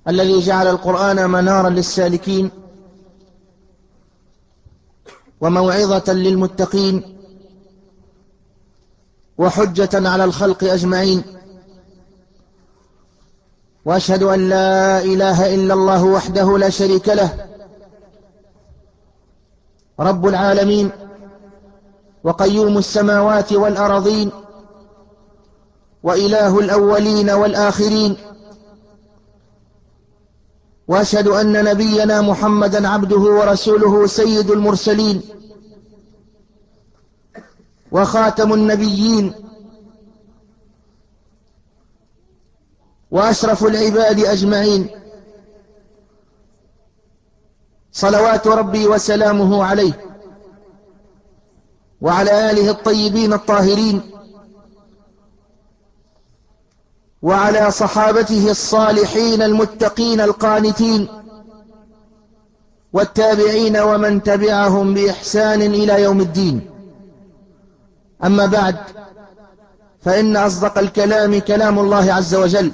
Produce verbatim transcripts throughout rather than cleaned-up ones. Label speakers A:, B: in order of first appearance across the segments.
A: الذي جعل القرآن منارا للسالكين وموعظة للمتقين وحجة على الخلق أجمعين، وأشهد أن لا إله إلا الله وحده لا شريك له رب العالمين وقيوم السماوات والأرضين وإله الأولين والآخرين، وأشهد أن نبينا محمدا عبده ورسوله سيد المرسلين وخاتم النبيين وأشرف العباد أجمعين، صلوات ربي وسلامه عليه وعلى آله الطيبين الطاهرين وعلى صحابته الصالحين المتقين القانتين والتابعين ومن تبعهم بإحسان إلى يوم الدين. أما بعد، فإن أصدق الكلام كلام الله عز وجل،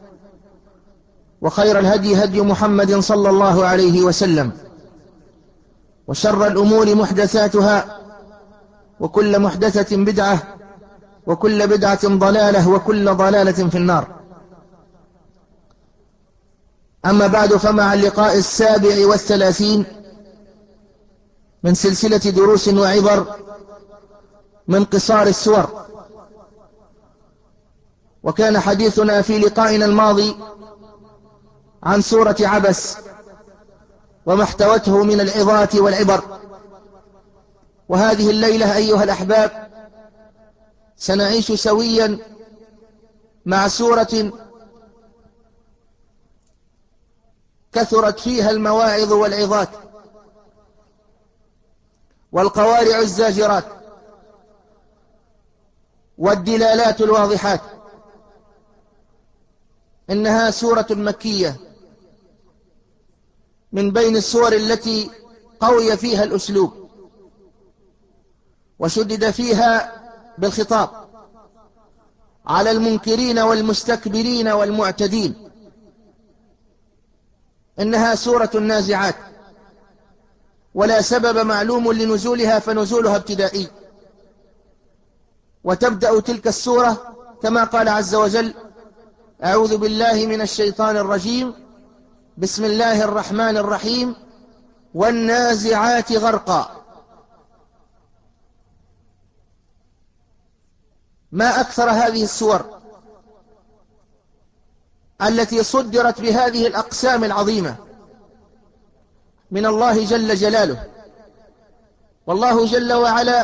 A: وخير الهدي هدي محمد صلى الله عليه وسلم، وشر الأمور محدثاتها، وكل محدثة بدعة، وكل بدعة ضلالة، وكل ضلالة في النار. أما بعد، فمع اللقاء السابع والثلاثين من سلسلة دروس وعبر من قصار السور، وكان حديثنا في لقائنا الماضي عن سورة عبس وما احتوته من العظات والعبر. وهذه الليلة أيها الأحباب سنعيش سويا مع سورة كثرت فيها المواعظ والعظات والقوارع الزاجرات والدلالات الواضحات. إنها سورة مكية من بين السور التي قوي فيها الأسلوب وشدد فيها بالخطاب على المنكرين والمستكبرين والمعتدين. إنها سورة النازعات، ولا سبب معلوم لنزولها، فنزولها ابتدائي. وتبدأ تلك السورة كما قال عز وجل: أعوذ بالله من الشيطان الرجيم، بسم الله الرحمن الرحيم، والنازعات غرقا. ما أكثر هذه السور التي صدرت بهذه الأقسام العظيمة من الله جل جلاله. والله جل وعلا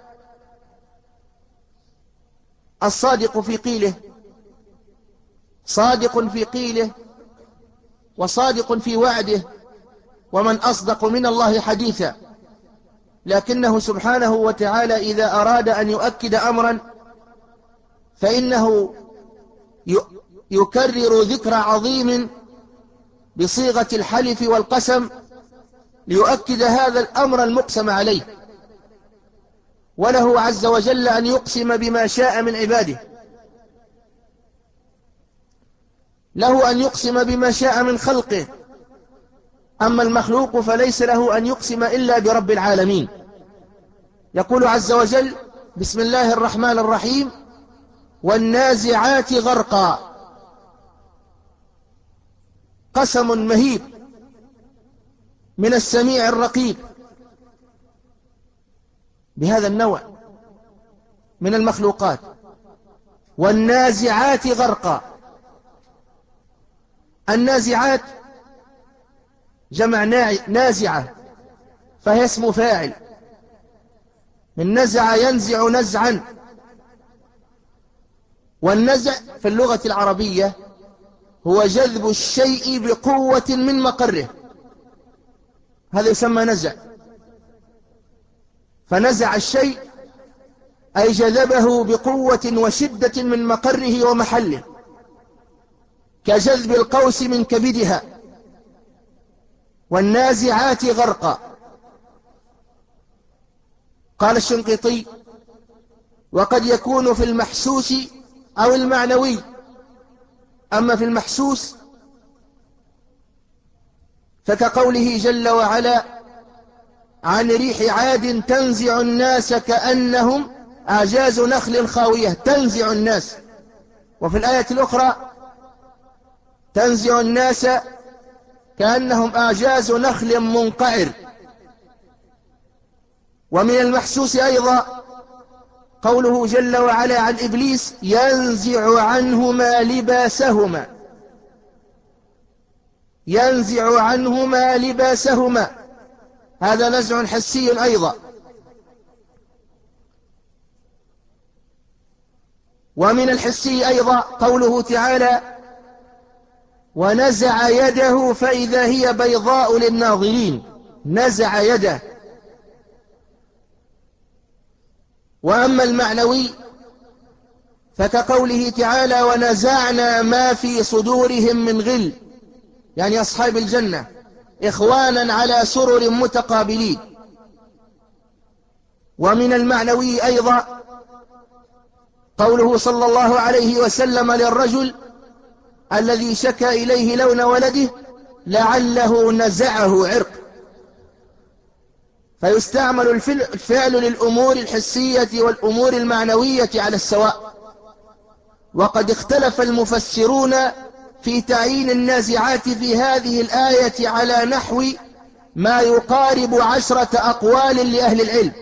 A: الصادق في قيله، صادق في قيله وصادق في وعده، ومن أصدق من الله حديثا. لكنه سبحانه وتعالى إذا أراد أن يؤكد أمرا فإنه يكرر ذكر عظيم بصيغة الحلف والقسم ليؤكد هذا الأمر المقسم عليه. وله عز وجل أن يقسم بما شاء من عباده، له أن يقسم بما شاء من خلقه. أما المخلوق فليس له أن يقسم إلا برب العالمين. يقول عز وجل: بسم الله الرحمن الرحيم، والنازعات غرقا. قسم مهيب من السميع الرقيب بهذا النوع من المخلوقات. والنازعات غرقا. النازعات جمع نازعة، فهي اسم فاعل من نزع ينزع نزعا. والنزع في اللغة العربية هو جذب الشيء بقوة من مقره، هذا يسمى نزع. فنزع الشيء أي جذبه بقوة وشدة من مقره ومحله، كجذب القوس من كبدها. والنازعات غرقا. قال الشنقيطي: وقد يكون في المحسوس أو المعنوي. أما في المحسوس فكقوله جل وعلا عن ريح عاد تنزع الناس كأنهم أعجاز نخل خاوية، تنزع الناس. وفي الآية الأخرى تنزع الناس كأنهم أعجاز نخل منقعر. ومن المحسوس أيضا قوله جل وعلا عن إبليس ينزع عنهما لباسهما، ينزع عنهما لباسهما، هذا نزع حسي أيضا. ومن الحسي أيضا قوله تعالى ونزع يده فإذا هي بيضاء للناظرين، نزع يده. وأما المعنوي فكقوله تعالى ونزعنا ما في صدورهم من غل، يعني أصحاب الجنة إخوانا على سرر متقابلين. ومن المعنوي أيضا قوله صلى الله عليه وسلم للرجل الذي شكى إليه لون ولده لعله نزعه عرق، فيستعمل الفعل للأمور الحسية والأمور المعنوية على السواء. وقد اختلف المفسرون في تعيين النازعات في هذه الآية على نحو ما يقارب عشرة أقوال لأهل العلم،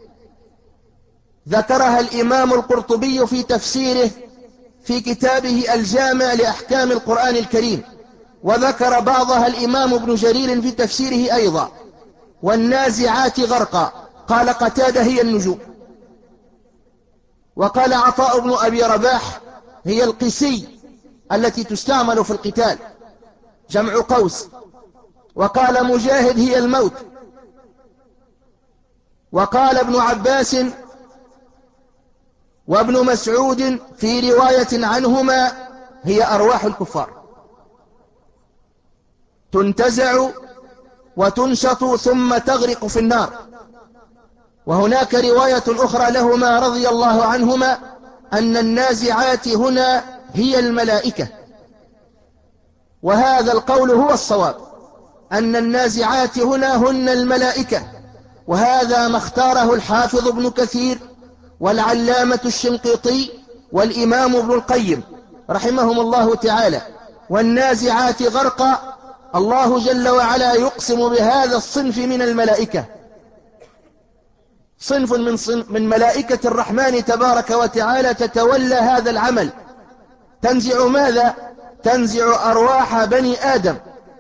A: ذكرها الإمام القرطبي في تفسيره في كتابه الجامع لأحكام القرآن الكريم، وذكر بعضها الإمام ابن جرير في تفسيره أيضا. والنازعات غرقا قال قتادة هي النجوم، وقال عطاء بن أبي رباح هي القسي التي تستعمل في القتال جمع قوس، وقال مجاهد هي الموت، وقال ابن عباس وابن مسعود في رواية عنهما هي أرواح الكفار تنتزع وتنشط ثم تغرق في النار. وهناك رواية أخرى لهما رضي الله عنهما أن النازعات هنا هي الملائكة، وهذا القول هو الصواب، أن النازعات هنا هن الملائكة، وهذا ما اختاره الحافظ ابن كثير والعلامة الشنقيطي والإمام ابن القيم رحمهم الله تعالى. والنازعات غرقا الله جل وعلا يقسم بهذا الصنف من الملائكة، صنف من, صنف من ملائكة الرحمن تبارك وتعالى تتولى هذا العمل. تنزع ماذا؟ تنزع أرواح بني آدم.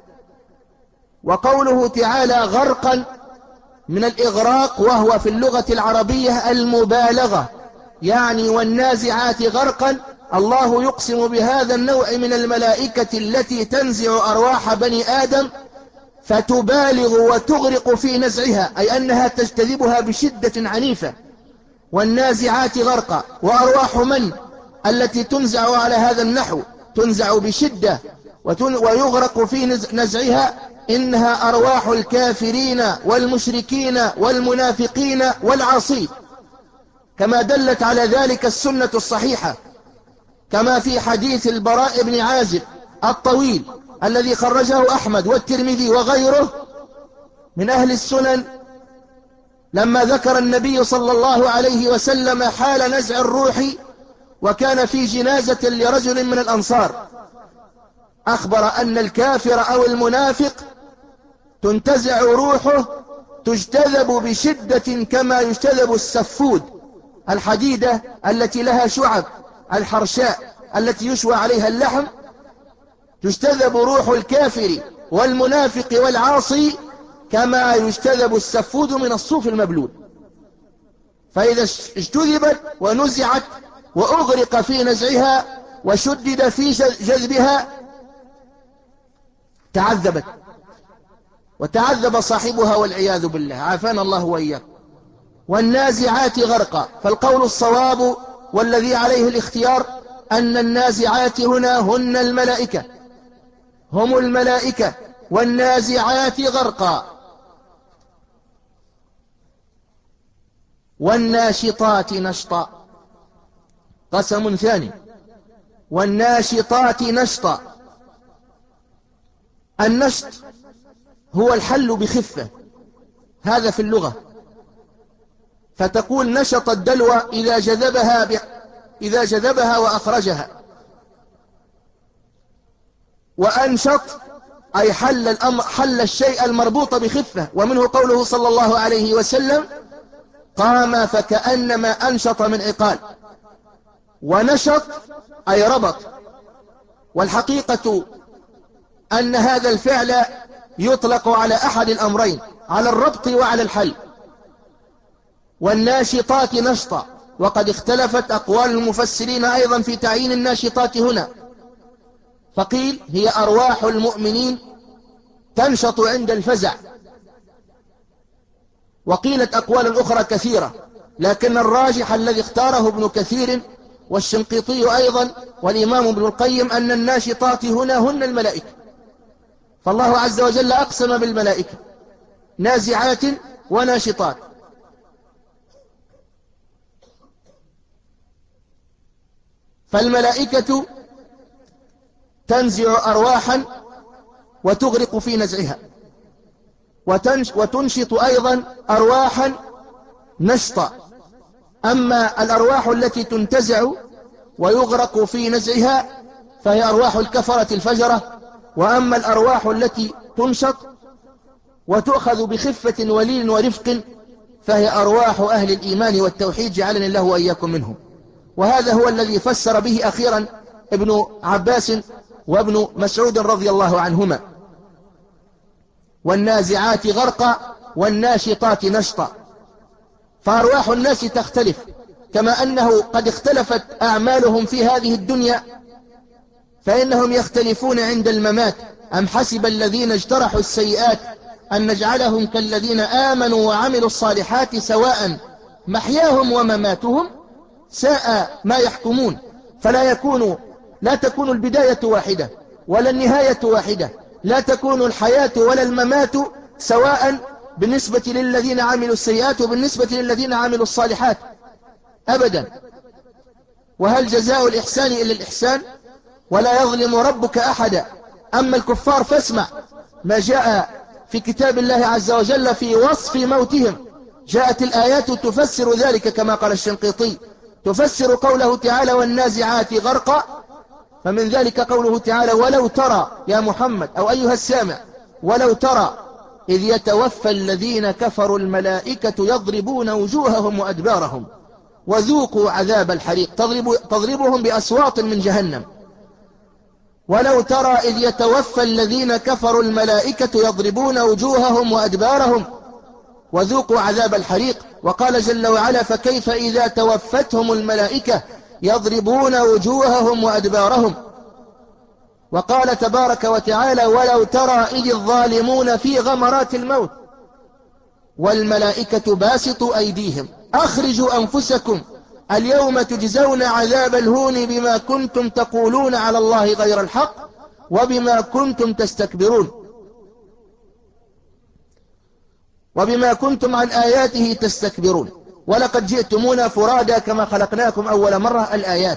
A: وقوله تعالى غرقا من الإغراق، وهو في اللغة العربية المبالغة، يعني والنازعات غرقا الله يقسم بهذا النوع من الملائكة التي تنزع أرواح بني آدم فتبالغ وتغرق في نزعها، أي أنها تجتذبها بشدة عنيفة. والنازعات غرقا، وأرواح من التي تنزع على هذا النحو؟ تنزع بشدة ويغرق في نزعها، إنها أرواح الكافرين والمشركين والمنافقين والعاصين، كما دلت على ذلك السنة الصحيحة، كما في حديث البراء بن عازب الطويل الذي خرجه أحمد والترمذي وغيره من أهل السنن، لما ذكر النبي صلى الله عليه وسلم حال نزع الروح وكان في جنازة لرجل من الأنصار، أخبر أن الكافر أو المنافق تنتزع روحه، تجتذب بشدة كما يجتذب السفود، الحديدة التي لها شعب الحرشاء التي يشوى عليها اللحم، تجتذب روح الكافر والمنافق والعاصي كما يجتذب السفود من الصوف المبلول. فإذا اجتذبت ونزعت وأغرق في نزعها وشدد في جذبها تعذبت وتعذب صاحبها والعياذ بالله، عافانا الله وإياكم. والنازعات غرقا، فالقول الصواب والذي عليه الاختيار أن النازعات هنا هن الملائكة، هم الملائكة. والنازعات غرقا. والناشطات نشطا، قسم ثاني، والناشطات نشطا. النشط هو الحل بخفة، هذا في اللغة. فتقول نشط الدلو إذا جذبها ب... إذا جذبها وأخرجها. وأنشط أي حل الأمر، حل الشيء المربوط بخفة، ومنه قوله صلى الله عليه وسلم قام فكأنما أنشط من عقال. ونشط أي ربط. والحقيقة أن هذا الفعل يطلق على أحد الأمرين، على الربط وعلى الحل. والناشطات نشطا، وقد اختلفت أقوال المفسرين أيضا في تعيين الناشطات هنا، فقيل هي أرواح المؤمنين تنشط عند الفزع، وقيلت أقوال أخرى كثيرة، لكن الراجح الذي اختاره ابن كثير والشنقيطي أيضا والإمام ابن القيم أن الناشطات هنا هن الملائكة. فالله عز وجل أقسم بالملائكة نازعات وناشطات. فالملائكة تنزع أرواحا وتغرق في نزعها، وتنشط أيضا أرواحا نشطا. أما الأرواح التي تنتزع ويغرق في نزعها فهي أرواح الكفرة الفجرة. وأما الأرواح التي تنشط وتؤخذ بخفة ولين ورفق فهي أرواح أهل الإيمان والتوحيد، جعلني الله وإياكم منهم. وهذا هو الذي فسر به أخيرا ابن عباس وابن مسعود رضي الله عنهما: والنازعات غرقا والناشطات نشطا. فأرواح الناس تختلف، كما أنه قد اختلفت أعمالهم في هذه الدنيا فإنهم يختلفون عند الممات. أم حسب الذين اجترحوا السيئات أن نجعلهم كالذين آمنوا وعملوا الصالحات سواء محياهم ومماتهم ساء ما يحكمون. فلا يكون لا تكون البداية واحدة ولا النهاية واحدة، لا تكون الحياة ولا الممات سواء بالنسبة للذين عملوا السيئات وبالنسبة للذين عملوا الصالحات أبدا. وهل جزاء الإحسان إلا الإحسان؟ ولا يظلم ربك أحدا. أما الكفار فاسمع ما جاء في كتاب الله عز وجل في وصف موتهم. جاءت الآيات تفسر ذلك كما قال الشنقيطي، تفسر قوله تعالى والنازعات غرقا. فمن ذلك قوله تعالى ولو ترى يا محمد أو أيها السامع، ولو ترى إذ يتوفى الذين كفروا الملائكة يضربون وجوههم وأدبارهم وذوقوا عذاب الحريق. تضرب تضربهم بأصوات من جهنم. ولو ترى إذ يتوفى الذين كفروا الملائكة يضربون وجوههم وأدبارهم وذوقوا عذاب الحريق. وقال جل وعلا فكيف إذا توفتهم الملائكة يضربون وجوههم وأدبارهم. وقال تبارك وتعالى ولو ترى إذ الظالمون في غمرات الموت والملائكة باسطوا أيديهم أخرجوا أنفسكم اليوم تجزون عذاب الهون بما كنتم تقولون على الله غير الحق وبما كنتم تستكبرون وبما كنتم عن آياته تستكبرون ولقد جئتمونا فرادا كما خلقناكم أول مرة. الآيات.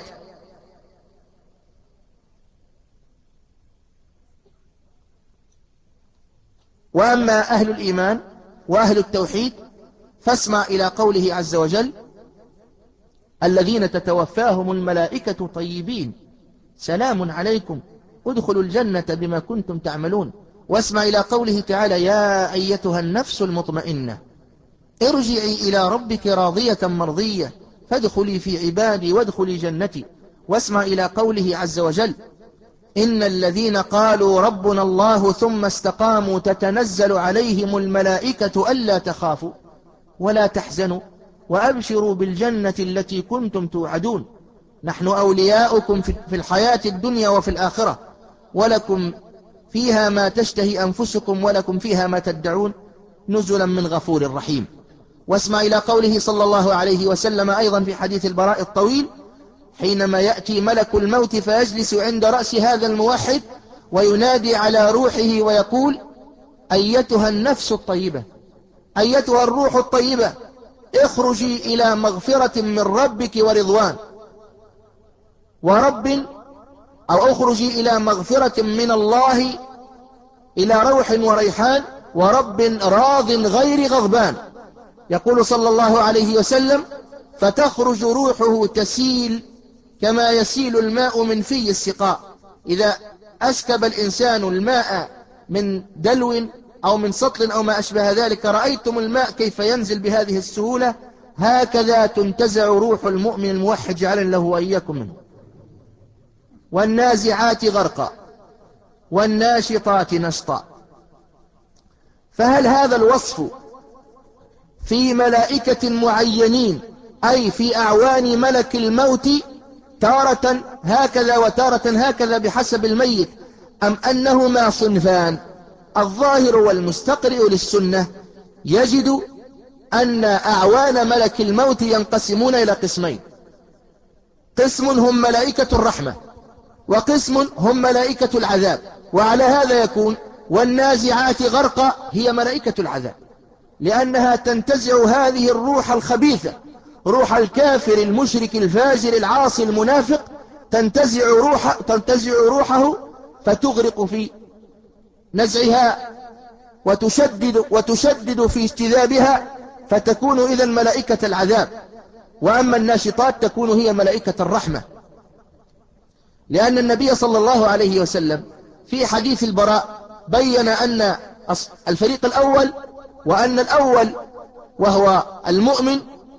A: وأما أهل الإيمان وأهل التوحيد فاسمع إلى قوله عز وجل الذين تتوفاهم الملائكة طيبين سلام عليكم ادخلوا الجنة بما كنتم تعملون. واسمع إلى قوله تعالى يا أيتها النفس المطمئنة ارجعي إلى ربك راضية مرضية فادخلي في عبادي وادخلي جنتي. واسمع إلى قوله عز وجل إن الذين قالوا ربنا الله ثم استقاموا تتنزل عليهم الملائكة ألا تخافوا ولا تحزنوا وأبشروا بالجنة التي كنتم توعدون نحن أولياؤكم في الحياة الدنيا وفي الآخرة ولكم فيها ما تشتهي أنفسكم ولكم فيها ما تدعون نزلا من غفور رحيم. واسمع إلى قوله صلى الله عليه وسلم أيضا في حديث البراء الطويل حينما يأتي ملك الموت فيجلس عند رأس هذا الموحد وينادي على روحه ويقول أيتها النفس الطيبة أيتها الروح الطيبة اخرجي إلى مغفرة من ربك ورضوان ورب أو اخرجي إلى مغفرة من الله إلى روح وريحان ورب راض غير غضبان. يقول صلى الله عليه وسلم: فتخرج روحه تسيل كما يسيل الماء من في السقاء. إذا أسكب الإنسان الماء من دلو أو من سطل أو ما أشبه ذلك، رأيتم الماء كيف ينزل بهذه السهولة، هكذا تنتزع روح المؤمن الموحد، جعلنا له وإياكم منه. والنازعات غرقا والناشطات نشطا. فهل هذا الوصف في ملائكة معينين، أي في أعوان ملك الموت، تارة هكذا وتارة هكذا بحسب الميت، أم أنهما صنفان؟ الظاهر والمستقرئ للسنة يجد أن أعوان ملك الموت ينقسمون إلى قسمين: قسم هم ملائكة الرحمة، وقسم هم ملائكة العذاب. وعلى هذا يكون والنازعات غرقا هي ملائكة العذاب، لأنها تنتزع هذه الروح الخبيثة، روح الكافر المشرك الفاجر العاصي المنافق، تنتزع روح تنتزع روحه فتغرق في نزعها وتشدد وتشدد في اجتذابها، فتكون إذن ملائكة العذاب. وأما الناشطات تكون هي ملائكة الرحمة، لأن النبي صلى الله عليه وسلم في حديث البراء بين أن الفريق الأول، وأن الأول وهو المؤمن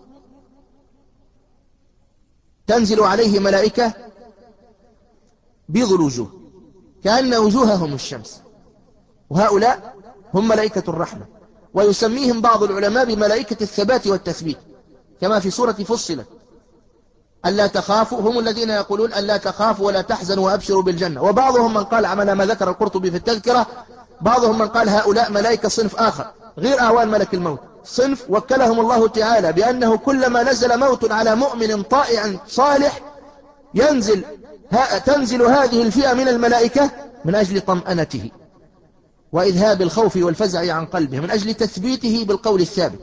A: تنزل عليه ملائكة بيض الوجوه كأن وجوههم الشمس، وهؤلاء هم ملائكة الرحمة، ويسميهم بعض العلماء بملائكة الثبات والتثبيت، كما في سورة فصلت: ألا تخافوا، هم الذين يقولون ألا تخافوا ولا تحزنوا وأبشروا بالجنة. وبعضهم من قال، على ما ذكر القرطبي في التذكرة، بعضهم من قال هؤلاء ملائكة صنف آخر غير أعوان ملك الموت، صنف وكلهم الله تعالى بأنه كلما نزل موت على مؤمن طائع صالح ينزل تنزل هذه الفئة من الملائكة من أجل طمأنته وإذهاب الخوف والفزع عن قلبه، من أجل تثبيته بالقول الثابت.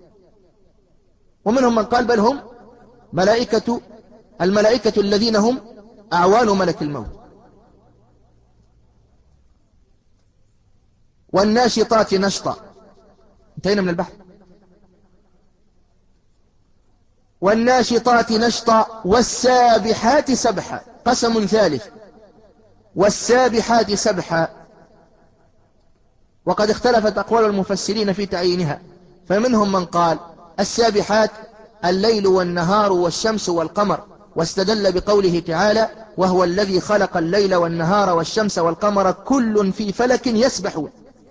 A: ومنهم من قال بل هم ملائكة الملائكة الذين هم أعوان ملك الموت. والناشطات نشطا، انتهينا من البحث. والناشطات نشطا والسابحات سبحا، قسم ثالث: والسابحات سبحا. وقد اختلفت أقوال المفسرين في تعيينها، فمنهم من قال السابحات الليل والنهار والشمس والقمر، واستدل بقوله تعالى: وهو الذي خلق الليل والنهار والشمس والقمر كل في فلك يسبحون.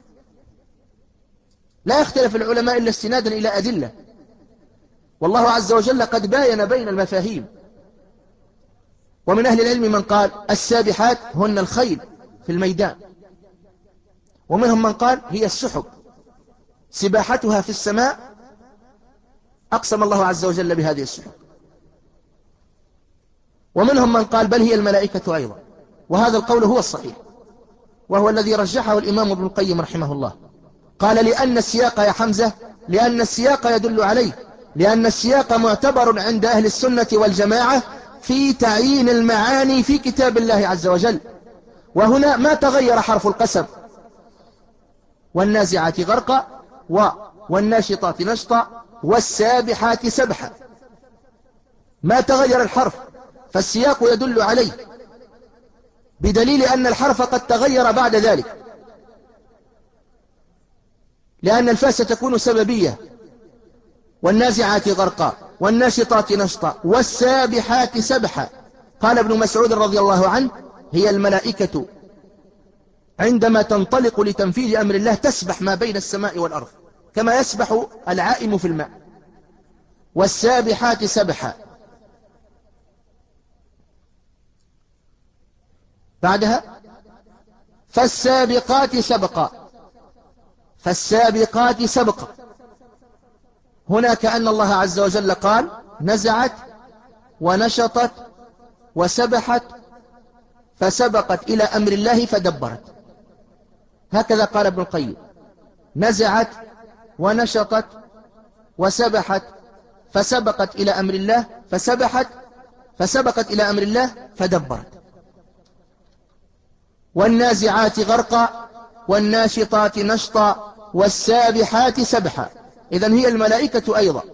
A: لا يختلف العلماء إلا استنادا إلى أدلة، والله عز وجل قد باين بين المفاهيم. ومن أهل العلم من قال السابحات هن الخيل في الميدان، ومنهم من قال هي السحب سباحتها في السماء، أقسم الله عز وجل بهذه السحب. ومنهم من قال بل هي الملائكة أيضا، وهذا القول هو الصحيح، وهو الذي رجحه الإمام ابن القيم رحمه الله. قال لأن السياق يا حمزة لأن السياق يدل عليه، لأن السياق معتبر عند أهل السنة والجماعة في تعيين المعاني في كتاب الله عز وجل، وهنا ما تغير حرف القسم: والنازعات غرقا و والناشطات نشطا والسابحات سبحا، ما تغير الحرف، فالسياق يدل عليه، بدليل أن الحرف قد تغير بعد ذلك، لأن الفاء ستكون سببية: والنازعات غرقا والناشطات نشطا والسابحات سبحا. قال ابن مسعود رضي الله عنه: هي الملائكة عندما تنطلق لتنفيذ أمر الله تسبح ما بين السماء والأرض كما يسبح العائم في الماء. والسابحات سبحا. بعدها فالسابقات سبقا، فالسابقات سبقا. هنا كأن الله عز وجل قال نزعت ونشطت وسبحت فسبقت إلى أمر الله فدبرت، هكذا قال ابن القيم: نزعت ونشطت وسبحت فسبقت إلى أمر الله فسبحت فسبقت إلى أمر الله فدبرت. والنازعات غرقا والناشطات نشطا والسابحات سبحا. إذن هي الملائكة أيضا.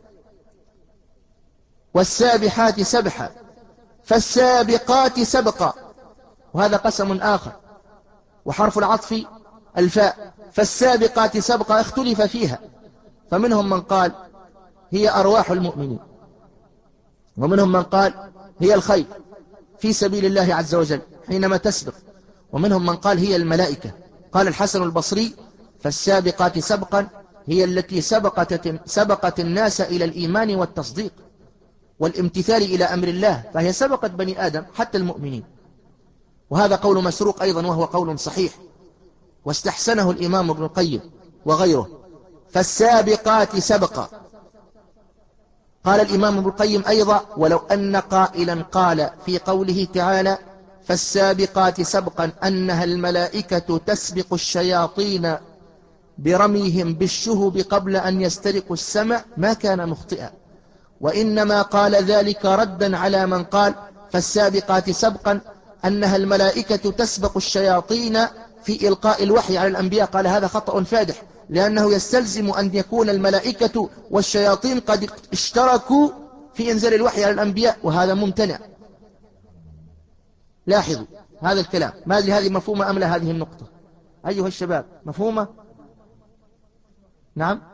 A: والسابحات سبحا فالسابقات سبقا، وهذا قسم آخر، وحرف العطف الفاء. فالسابقات سبقا اختلف فيها، فمنهم من قال هي أرواح المؤمنين، ومنهم من قال هي الخير في سبيل الله عز وجل حينما تسبق، ومنهم من قال هي الملائكة. قال الحسن البصري فالسابقات سبقا هي التي سبقت, سبقت الناس إلى الإيمان والتصديق والامتثال إلى أمر الله، فهي سبقت بني آدم حتى المؤمنين. وهذا قول مسروق أيضا وهو قول صحيح، واستحسنه الإمام ابن القيم وغيره. فالسابقات سبقا. قال الإمام ابن القيم أيضا ولو أن قائلا قال في قوله تعالى فالسابقات سبقا أنها الملائكة تسبق الشياطين برميهم بالشهب قبل أن يسترقوا السمع ما كان مخطئا، وإنما قال ذلك ردا على من قال فالسابقات سبقا أنها الملائكة تسبق الشياطين في إلقاء الوحي على الأنبياء. قال هذا خطأ فادح، لأنه يستلزم أن يكون الملائكة والشياطين قد اشتركوا في إنزال الوحي على الأنبياء، وهذا ممتنع. لاحظوا هذا الكلام، ما أدري هذه مفهومة أم لا هذه النقطة أيها الشباب، مفهومة؟ نعم.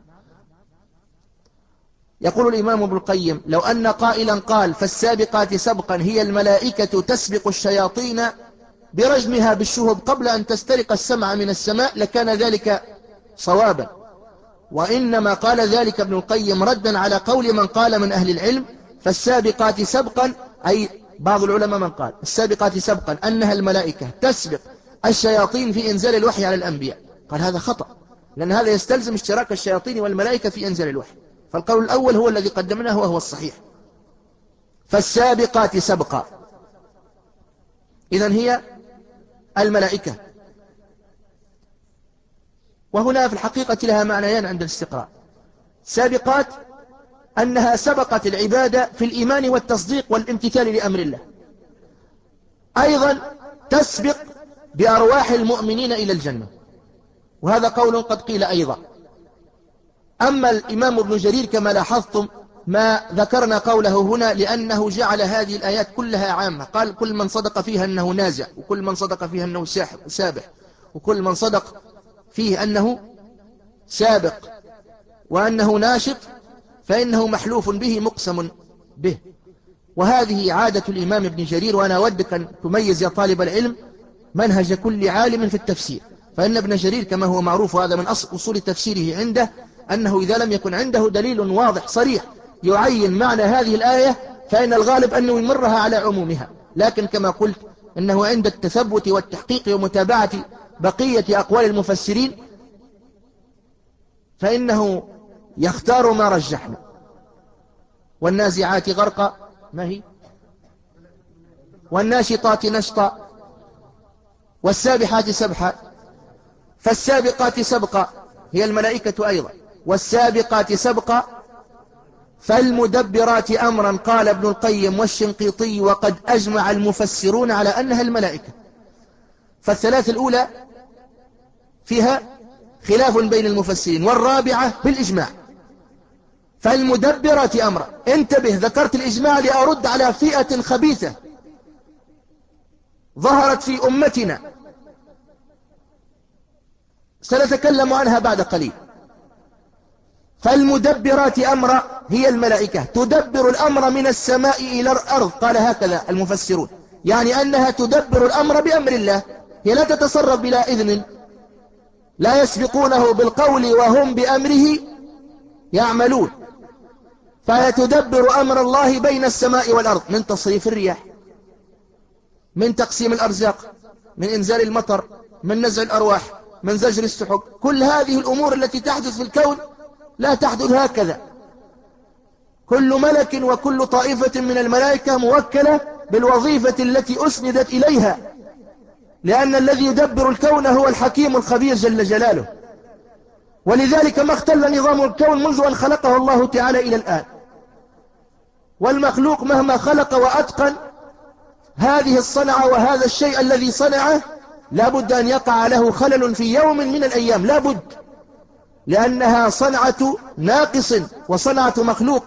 A: يقول الإمام ابن القيم لو أن قائلا قال فالسابقات سبقا هي الملائكة تسبق الشياطين برجمها بالشهب قبل أن تسترق السمع من السماء لكان ذلك صوابا، وإنما قال ذلك ابن القيم ردا على قول من قال من أهل العلم فالسابقات سبقا، أي بعض العلماء من قال السابقات سبقا أنها الملائكة تسبق الشياطين في إنزال الوحي على الأنبياء. قال هذا خطأ، لأن هذا يستلزم اشتراك الشياطين والملائكة في إنزال الوحي، فالقول الأول هو الذي قدمناه وهو الصحيح. فالسابقات سبقا إذن هي الملائكة. وهنا في الحقيقة لها معنيان عند الاستقراء. سابقات أنها سبقت العبادة في الإيمان والتصديق والامتثال لأمر الله، أيضا تسبق بأرواح المؤمنين إلى الجنة، وهذا قول قد قيل أيضا. أما الإمام ابن جرير كما لاحظتم ما ذكرنا قوله هنا لأنه جعل هذه الآيات كلها عامة، قال كل من صدق فيها أنه نازع، وكل من صدق فيها أنه سابح، وكل من صدق فيه أنه سابق وأنه ناشط فإنه محلوف به مقسم به. وهذه عادة الإمام ابن جرير، وأنا أودك أن تميز يا طالب العلم منهج كل عالم في التفسير، فإن ابن جرير كما هو معروف وهذا من أصول تفسيره عنده أنه إذا لم يكن عنده دليل واضح صريح يعين معنى هذه الآية فإن الغالب أنه يمرها على عمومها، لكن كما قلت أنه عند التثبت والتحقيق ومتابعة بقية أقوال المفسرين فإنه يختار ما رجحنا. والنازعات غرقا ما هي؟ والناشطات نشطا والسابحات سبحا. فالسابقات سبقا هي الملائكة أيضا، والسابقات سبقا فالمدبرات أمرا. قال ابن القيم والشنقيطي وقد أجمع المفسرون على أنها الملائكة. فالثلاث الأولى فيها خلاف بين المفسرين، والرابعة بالإجماع. فالمدبرات أمرا، انتبه ذكرت الإجماع لأرد على فئة خبيثة ظهرت في أمتنا سنتكلم عنها بعد قليل. فالمدبرات أمرا هي الملائكة، تدبر الأمر من السماء إلى الأرض، قال هكذا المفسرون، يعني أنها تدبر الأمر بأمر الله، هي لا تتصرف بلا إذن، لا يسبقونه بالقول وهم بأمره يعملون. فهي تدبر أمر الله بين السماء والأرض، من تصريف الرياح، من تقسيم الأرزاق، من إنزال المطر، من نزع الأرواح، من زجر السحب. كل هذه الأمور التي تحدث في الكون لا تحدث هكذا. كل ملك وكل طائفة من الملائكة موكلة بالوظيفة التي أسندت إليها، لأن الذي يدبر الكون هو الحكيم الخبير جل جلاله. ولذلك ما اختل نظام الكون منذ أن خلقه الله تعالى إلى الآن. والمخلوق مهما خلق وأتقن هذه الصنعة وهذا الشيء الذي صنعه لابد أن يقع له خلل في يوم من الأيام، لابد، لأنها صنعة ناقص وصنعة مخلوق.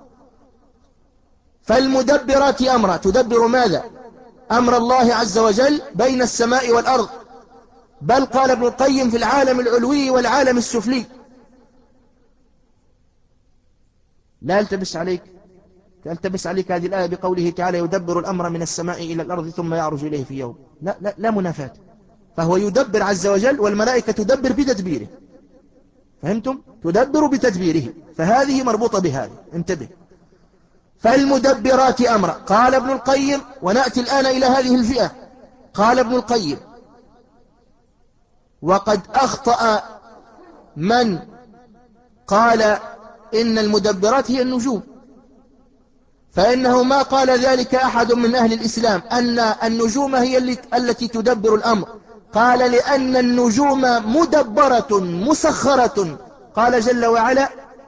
A: فالمدبرات أمرا، تدبر ماذا؟ أمر الله عز وجل بين السماء والأرض. بل قال ابن القيم في العالم العلوي والعالم السفلي. لا يلتبس عليك تلتبس عليك هذه الآية بقوله تعالى يدبر الأمر من السماء إلى الأرض ثم يعرج إليه في يوم. لا, لا, لا منافاة. فهو يدبر عز وجل والملائكة تدبر بتدبيره. فهمتم؟ تدبر بتدبيره، فهذه مربوطة بهذه. انتبه. فالمدبرات أمرا. قال ابن القيم، ونأتي الآن إلى هذه الفئة. قال ابن القيم وقد أخطأ من قال إن المدبرات هي النجوم، فإنه ما قال ذلك أحد من أهل الإسلام أن النجوم هي التي تدبر الأمر. قال لأن النجوم مدبرة مسخرة. قال جل وعلا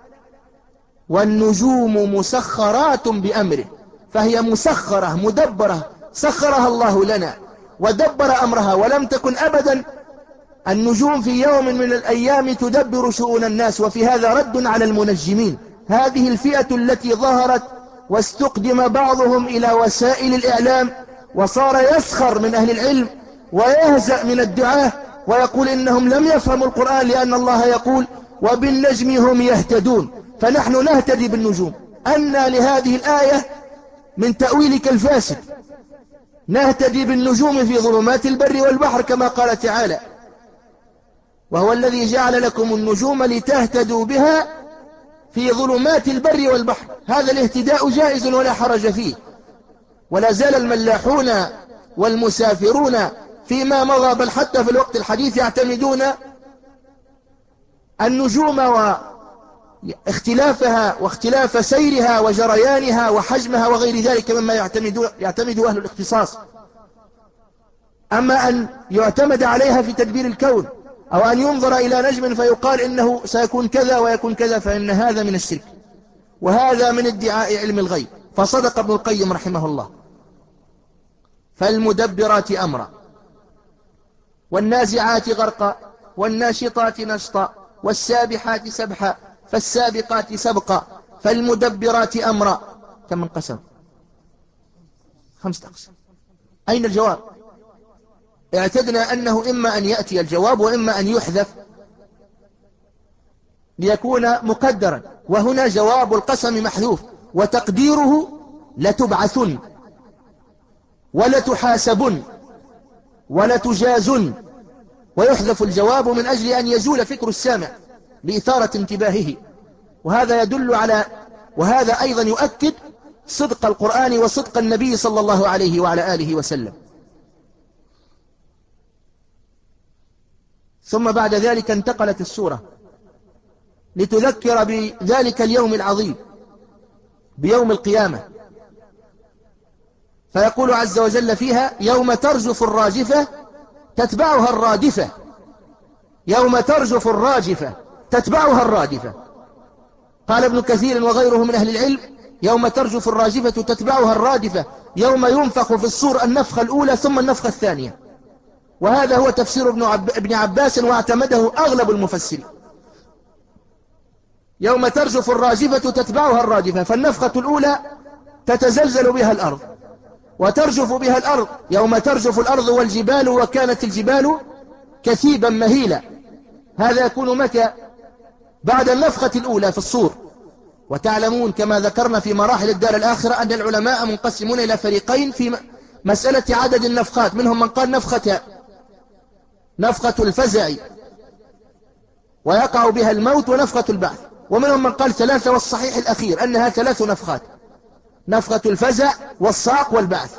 A: والنجوم مسخرات بأمره، فهي مسخرة مدبرة، سخرها الله لنا ودبر أمرها. ولم تكن أبدا النجوم في يوم من الأيام تدبر شؤون الناس. وفي هذا رد على المنجمين، هذه الفئة التي ظهرت واستقدم بعضهم إلى وسائل الإعلام وصار يسخر من أهل العلم ويهزأ من الدعاة ويقول إنهم لم يفهموا القرآن، لأن الله يقول وبالنجم هم يهتدون، فنحن نهتدي بالنجوم. أن لهذه الآية من تأويلك الفاسد. نهتدي بالنجوم في ظلمات البر والبحر كما قال تعالى وهو الذي جعل لكم النجوم لتهتدوا بها في ظلمات البر والبحر. هذا الاهتداء جائز ولا حرج فيه. ولا زال الملاحون والمسافرون فيما مضى بل حتى في الوقت الحديث يعتمدون النجوم واختلافها واختلاف سيرها وجريانها وحجمها وغير ذلك مما يعتمد, يعتمد أهل الاختصاص. أما أن يعتمد عليها في تدبير الكون أو أن ينظر إلى نجم فيقال إنه سيكون كذا ويكون كذا، فإن هذا من الشرك وهذا من ادعاء علم الغيب. فصدق ابن القيم رحمه الله. فالمدبرات أمرا والنازعات غرقا والناشطات نشطا والسابحات سبحا فالسابقات سبقا فالمدبرات أمرا. كم انقسم؟ خمسة أقسام. أين الجواب؟ اعتدنا أنه إما أن يأتي الجواب وإما أن يحذف ليكون مقدرا، وهنا جواب القسم محذوف وتقديره لتبعثن ولتحاسبن ولتجازن، ويحذف الجواب من أجل أن يزول فكر السامع لإثارة انتباهه. وهذا يدل على وهذا أيضا يؤكد صدق القرآن وصدق النبي صلى الله عليه وعلى آله وسلم. ثم بعد ذلك انتقلت السورة لتذكر بذلك اليوم العظيم بيوم القيامة، فيقول عز وجل فيها يوم ترجف الراجفة تتبعها الرادفة. يوم ترجف الراجفة تتبعها الرادفة. قال ابن كثير وغيره من أهل العلم يوم ترجف الراجفة تتبعها الرادفة يوم ينفخ في الصور النفخة الأولى ثم النفخة الثانية. وهذا هو تفسير ابن, عب... ابن عباس واعتمده أغلب المفسرين. يوم ترجف الراجفة تتبعها الرادفة، فالنفخة الأولى تتزلزل بها الأرض وترجف بها الأرض. يوم ترجف الأرض والجبال وكانت الجبال كثيبا مهيلا. هذا يكون متى؟ بعد النفخة الأولى في الصور. وتعلمون كما ذكرنا في مراحل الدار الآخرة أن العلماء منقسمون إلى فريقين في مسألة عدد النفخات. منهم من قال نفخة نفخة الفزع ويقع بها الموت ونفخة البعث، ومنهم من قال ثلاثة، والصحيح الأخير أنها ثلاث نفخات: نفخة الفزع والصعق والبعث.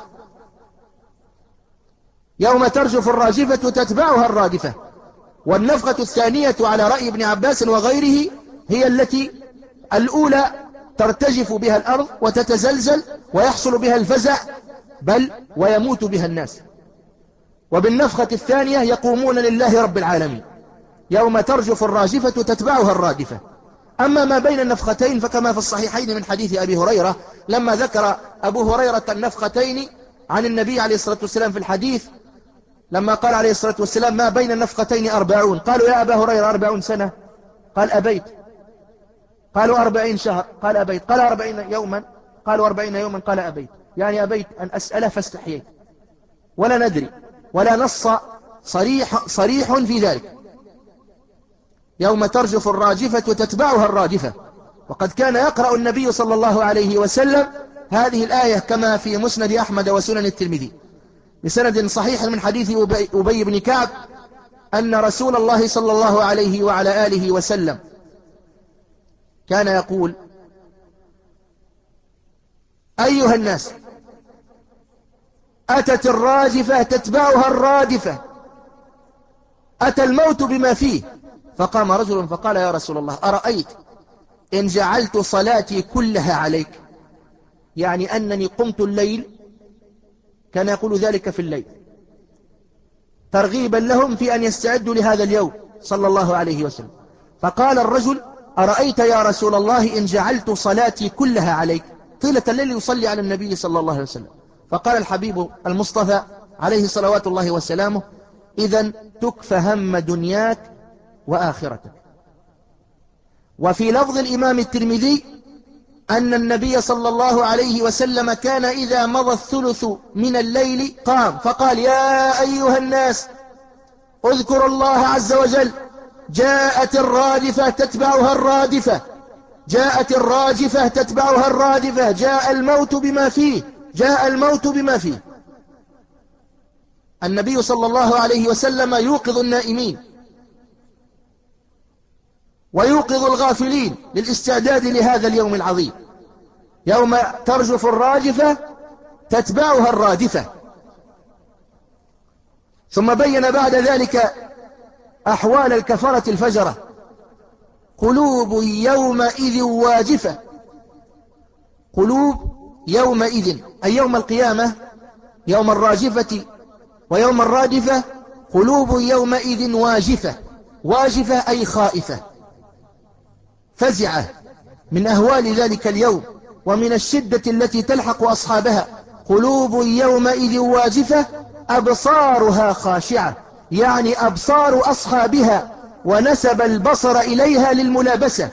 A: يوم ترجف الراجفة تتبعها الرادفة. والنفخة الثانية على رأي ابن عباس وغيره هي التي الأولى ترتجف بها الأرض وتتزلزل ويحصل بها الفزع بل ويموت بها الناس. وبالنفخة الثانية يقومون لله رب العالمين. يوم ترجف الراجفة تتبعها الرادفة. أما ما بين النفختين فكما في الصحيحين من حديث أبي هريرة لما ذكر أبو هريرة النفختين عن النبي عليه الصلاة والسلام في الحديث، لما قال عليه الصلاة والسلام ما بين النفختين أربعون، قالوا يا أبا هريرة أربعون سنة؟ قال أبيت. قالوا أربعين شهر، قال أبيت. قال أربعين يوما، قالوا أربعين يوما، قال أبيت. يعني أبيت أن أسأله فاستحييت. ولا ندري، ولا نص صريح, صريح في ذلك. يوم ترجف الراجفة تتبعها الراجفة. وقد كان يقرأ النبي صلى الله عليه وسلم هذه الآية كما في مسند أحمد وسنن الترمذي بسند صحيح من حديث أبي بن كعب أن رسول الله صلى الله عليه وعلى آله وسلم كان يقول: أيها الناس، أتت الراجفة تتبعها الرادفة، أتى الموت بما فيه. فقام رجل فقال: يا رسول الله، أرأيت إن جعلت صلاتي كلها عليك؟ يعني أنني قمت الليل، كان يقول ذلك في الليل ترغيبا لهم في أن يستعدوا لهذا اليوم صلى الله عليه وسلم. فقال الرجل: أرأيت يا رسول الله إن جعلت صلاتي كلها عليك؟ طيلة الليل يصلي على النبي صلى الله عليه وسلم. فقال الحبيب المصطفى عليه صلوات الله وسلامه: إذن تكفى هم دنياك وآخرتك. وفي لفظ الإمام الترمذي أن النبي صلى الله عليه وسلم كان إذا مضى الثلث من الليل قام فقال: يا أيها الناس، اذكروا الله عز وجل، جاءت الرادفة تتبعها الرادفة، جاءت الراجفة تتبعها الرادفة، جاء الموت بما فيه، جاء الموت بما فيه. النبي صلى الله عليه وسلم يوقظ النائمين ويوقظ الغافلين للاستعداد لهذا اليوم العظيم، يوم ترجف الراجفة تتبعها الرادفة. ثم بين بعد ذلك أحوال الكفرة الفجرة: قلوب يومئذ واجفة. قلوب يومئذ أي يوم القيامة، يوم الراجفة ويوم الرادفة، قلوب يومئذ واجفة. واجفة أي خائفة فزعة من أهوال ذلك اليوم ومن الشدة التي تلحق أصحابها. قلوب يومئذ واجفة أبصارها خاشعة، يعني أبصار أصحابها، ونسب البصر إليها للملابسة.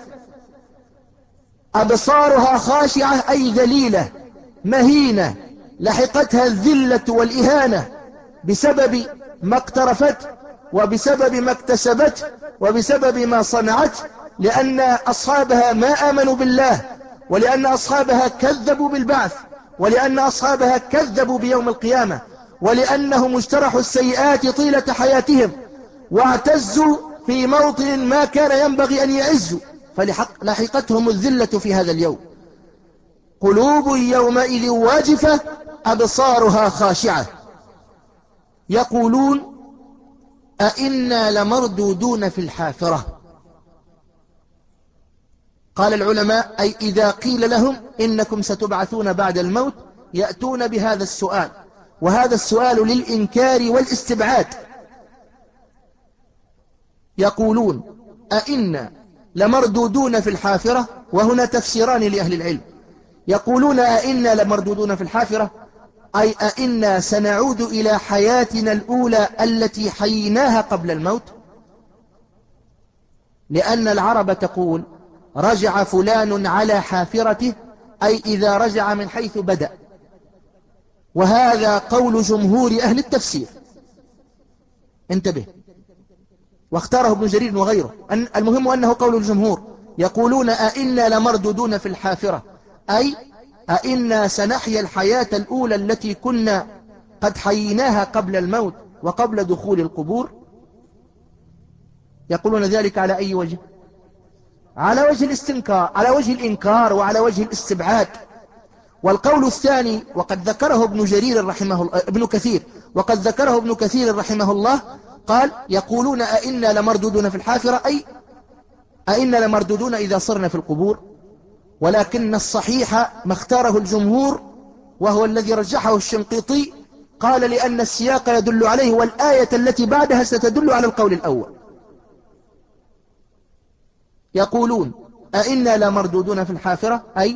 A: أبصارها خاشعة أي ذليلة مهينة، لحقتها الذلة والإهانة بسبب ما اقترفت وبسبب ما اكتسبت وبسبب ما صنعت، لأن أصحابها ما آمنوا بالله، ولأن أصحابها كذبوا بالبعث، ولأن أصحابها كذبوا بيوم القيامة، ولأنهم اجترحوا السيئات طيلة حياتهم واعتزوا في موطن ما كان ينبغي أن يعزوا، فلحقتهم الذلة في هذا اليوم. قلوب يومئذ واجفة أبصارها خاشعة يقولون: أئنا لمردودون في الحافرة. قال العلماء: أي إذا قيل لهم إنكم ستبعثون بعد الموت يأتون بهذا السؤال، وهذا السؤال للإنكار والاستبعاد. يقولون: أئنا لمردودون في الحافرة. وهنا تفسيران لأهل العلم: يقولون أئنا لمردودون في الحافرة أي أئنا سنعود إلى حياتنا الأولى التي حييناها قبل الموت، لأن العرب تقول: رجع فلان على حافرته، أي إذا رجع من حيث بدأ. وهذا قول جمهور أهل التفسير، انتبه، واختاره ابن جرير وغيره. المهم أنه قول الجمهور. يقولون: أئنا لمردودون في الحافرة أي أئنا سنحيا الحياة الأولى التي كنا قد حييناها قبل الموت وقبل دخول القبور. يقولون ذلك على أي وجه؟ على وجه الاستنكار، على وجه الإنكار وعلى وجه الاستبعاد. والقول الثاني وقد ذكره ابن جرير رحمه الله ابن كثير وقد ذكره ابن كثير رحمه الله، قال: يقولون أئنا لمردودون في الحافرة أي أئنا لمردودون إذا صرنا في القبور. ولكن الصحيح ما اختاره الجمهور وهو الذي رجحه الشنقيطي، قال: لأن السياق يدل عليه، والآية التي بعدها ستدل على القول الأول. يقولون: أئنا لمردودون في الحافرة أي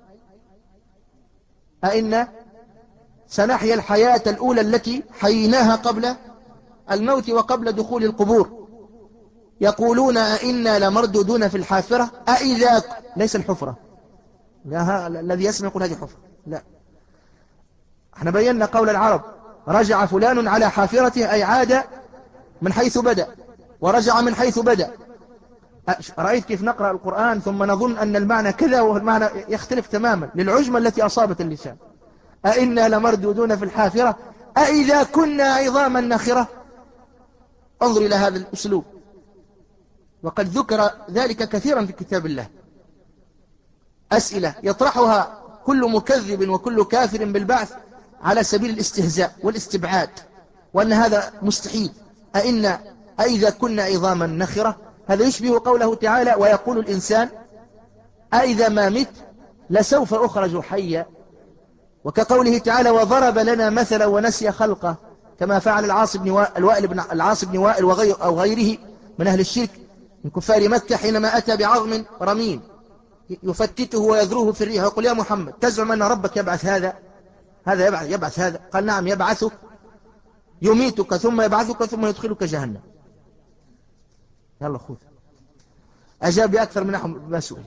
A: أئنا سنحيا الحياة الأولى التي حييناها قبل الموت وقبل دخول القبور. يقولون أئنا لمردودون في الحافرة أئذا، ليس الحفرة، لا الذي يسمع يقول هذه حفرة، لا، احنا بينا قول العرب رجع فلان على حافرته أي عاد من حيث بدأ ورجع من حيث بدأ. رأيت كيف نقرأ القرآن ثم نظن أن المعنى كذا والمعنى يختلف تماما للعجمة التي أصابت اللسان. أئنا لمردودون في الحافرة أئذا كنا عظاما نخرة. انظر إلى هذا الأسلوب، وقد ذكر ذلك كثيرا في كتاب الله. أسئلة يطرحها كل مكذب وكل كافر بالبعث على سبيل الاستهزاء والاستبعاد، وأن هذا مستحيل. أئنا أئذا كنا عظاما نخرة، هذا يشبه قوله تعالى ويقول الإنسان أئذا ما مت لسوف أخرج حيا، وكقوله تعالى وضرب لنا مثلا ونسي خلقه، كما فعل العاص بن وائل بن العاص بن وائل وغير أو غيره من أهل الشرك من كفار مكة حينما أتى بعظم رميم يفتته ويذروه في الريح ويقول يا محمد تزعم أن ربك يبعث هذا هذا يبعث, يبعث هذا؟ قال نعم يبعثك، يميتك ثم يبعثك ثم يدخلك جهنم. يلا خذ. أجاب بأكثر من نحو ما سئل.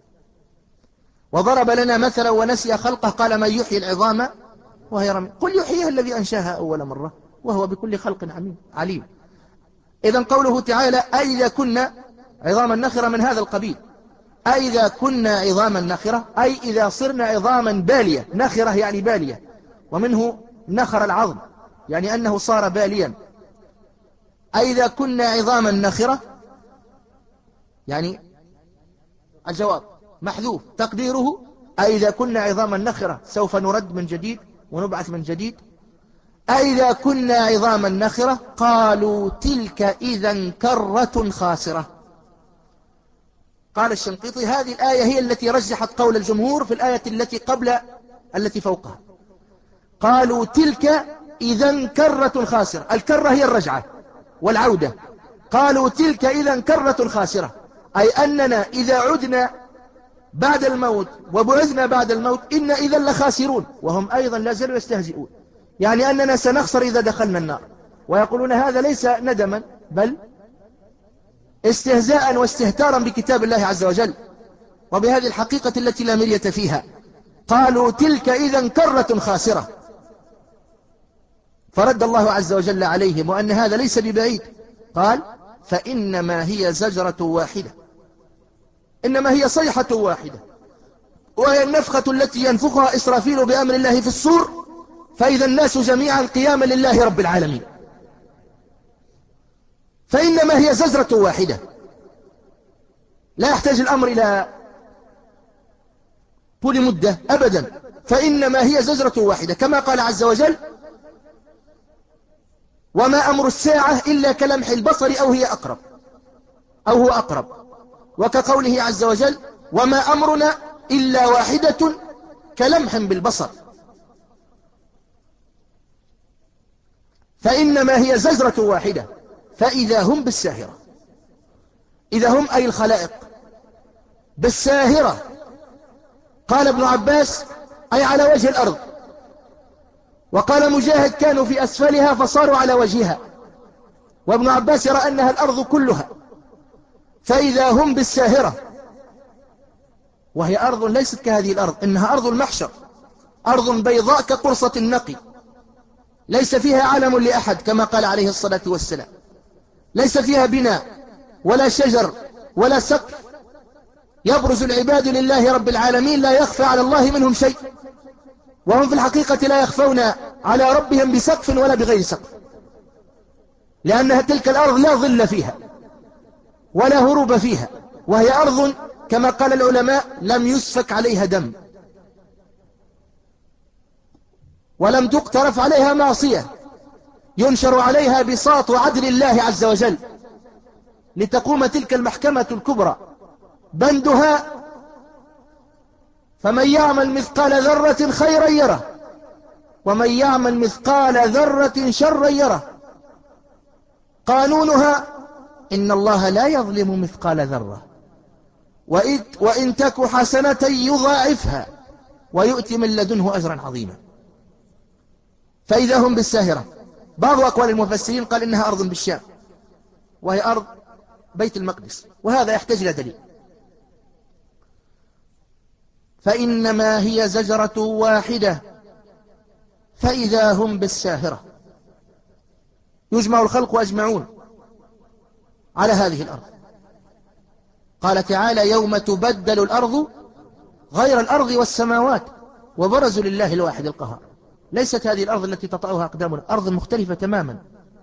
A: وضرب لنا مثلا ونسي خلقه قال من يحيي العظام وهي رميم قل يحييها الذي أنشاها أول مرة وهو بكل خلق عليم. إذن قوله تعالى أئذا كنا عظاما نخرة من هذا القبيل. أئذا كنا عظاما نخرة أي إذا صرنا عظاما بالية، نخرة يعني بالية، ومنه نخر العظم يعني أنه صار باليا. أئذا كنا عظاما نخرة يعني الجواب محذوف تقديره أئذا كنا عظاما نخرة سوف نرد من جديد ونبعث من جديد. أئذا كنا عظاما نخرة قالوا تلك إذا كرة خاسرة. قال الشنقيطي هذه الآية هي التي رجحت قول الجمهور في الآية التي قبل التي فوقها. قالوا تلك إذا كرة خاسرة، الكرة هي الرجعة والعودة. قالوا تلك إذا كرة خاسرة أي أننا إذا عدنا بعد الموت وبعثنا بعد الموت إن إذا لخاسرون، وهم أيضا لا زالوا يستهزئون، يعني أننا سنخسر إذا دخلنا النار. ويقولون هذا ليس ندما بل استهزاء واستهتارا بكتاب الله عز وجل وبهذه الحقيقة التي لا مرية فيها. قالوا تلك إذا كرة خاسرة. فرد الله عز وجل عليهم وأن هذا ليس ببعيد، قال فإنما هي زجرة واحدة، إنما هي صيحة واحدة، وهي النفخة التي ينفخها إسرافيل بأمر الله في الصور فإذا الناس جميعا قياما لله رب العالمين. فإنما هي زجرة واحدة، لا يحتاج الأمر إلى طول مدة أبدا، فإنما هي زجرة واحدة، كما قال عز وجل وما أمر الساعة إلا كلمح البصر أو هي أقرب أو هو أقرب، وكقوله عز وجل وما أمرنا إلا واحدة كلمح بالبصر. فإنما هي زجرة واحدة فإذا هم بالساهرة، إذا هم أي الخلائق بالساهرة. قال ابن عباس أي على وجه الأرض، وقال مجاهد كانوا في أسفلها فصاروا على وجهها، وابن عباس يرى أنها الأرض كلها. فإذا هم بالساهرة، وهي أرض ليست كهذه الأرض، إنها أرض المحشر، أرض بيضاء كقرصة النقي، ليس فيها علم لأحد كما قال عليه الصلاة والسلام، ليس فيها بناء ولا شجر ولا سقف، يبرز العباد لله رب العالمين لا يخفى على الله منهم شيء، وهم في الحقيقة لا يخفون على ربهم بسقف ولا بغير سقف، لأنها تلك الأرض لا ظل فيها ولا هروب فيها، وهي أرض كما قال العلماء لم يسفك عليها دم ولم تقترف عليها معصية، ينشر عليها بساط عدل الله عز وجل لتقوم تلك المحكمة الكبرى. بندها فمن يعمل مثقال ذرة خيرا يره ومن يعمل مثقال ذرة شرا يره. قانونها إن الله لا يظلم مثقال ذرة وإن تك حسنة يضاعفها ويؤتي من لدنه أجرا عظيما. فإذا هم بالساهرة. بعض أقوال المفسرين قال إنها أرض بالشام، وهي أرض بيت المقدس، وهذا يحتاج إلى دليل. فإنما هي زجرة واحدة فإذا هم بالساهرة. يجمع الخلق أجمعون على هذه الأرض. قال تعالى يوم تبدل الأرض غير الأرض والسماوات وبرزوا لله الواحد القهار. ليست هذه الأرض التي تطأها أقدامنا، أرض مختلفة تماما.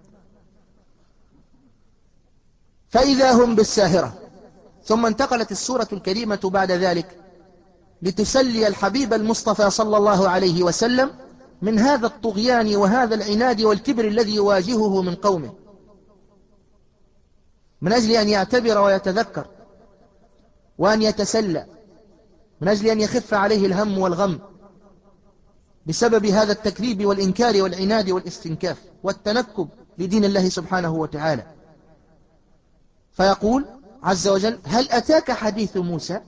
A: فإذا هم بالساهرة. ثم انتقلت السورة الكريمة بعد ذلك لتسلي الحبيب المصطفى صلى الله عليه وسلم من هذا الطغيان وهذا العناد والكبر الذي يواجهه من قومه، من أجل أن يعتبر ويتذكر وأن يتسلى، من أجل أن يخف عليه الهم والغم بسبب هذا التكذيب والإنكار والعناد والاستنكاف والتنكب لدين الله سبحانه وتعالى. فيقول عز وجل هل أتاك حديث موسى؟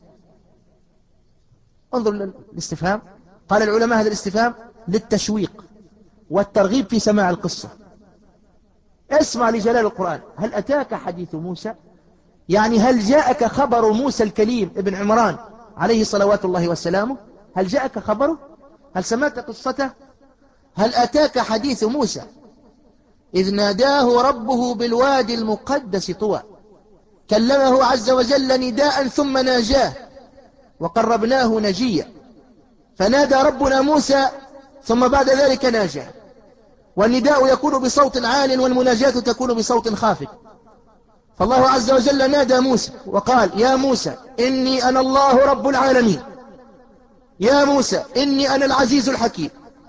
A: انظر للاستفهام. قال العلماء هذا الاستفهام للتشويق والترغيب في سماع القصة. اسمع لجلال القرآن. هل أتاك حديث موسى؟ يعني هل جاءك خبر موسى الكليم ابن عمران عليه صلوات الله وسلامه؟ هل جاءك خبره؟ هل سمعت قصته؟ هل أتاك حديث موسى إذ ناداه ربه بالوادي المقدس طوى، كلمه عز وجل نداء ثم ناجاه وقربناه نجيا، فنادى ربنا موسى ثم بعد ذلك ناجاه. والنداء يكون بصوت عال والمناجاة تكون بصوت خافت. فالله عز وجل نادى موسى وقال يا موسى إني أنا الله رب العالمين، يا موسى إني أنا العزيز الحكيم.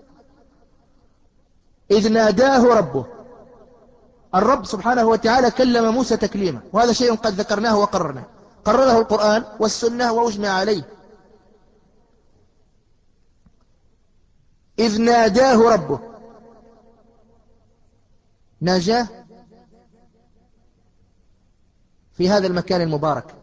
A: إذ ناداه ربه. الرب سبحانه وتعالى كلم موسى تكليما، وهذا شيء قد ذكرناه وقررناه، قرره القرآن والسنة وأجمع عليه. إذ ناداه ربه، ناجاه في هذا المكان المبارك،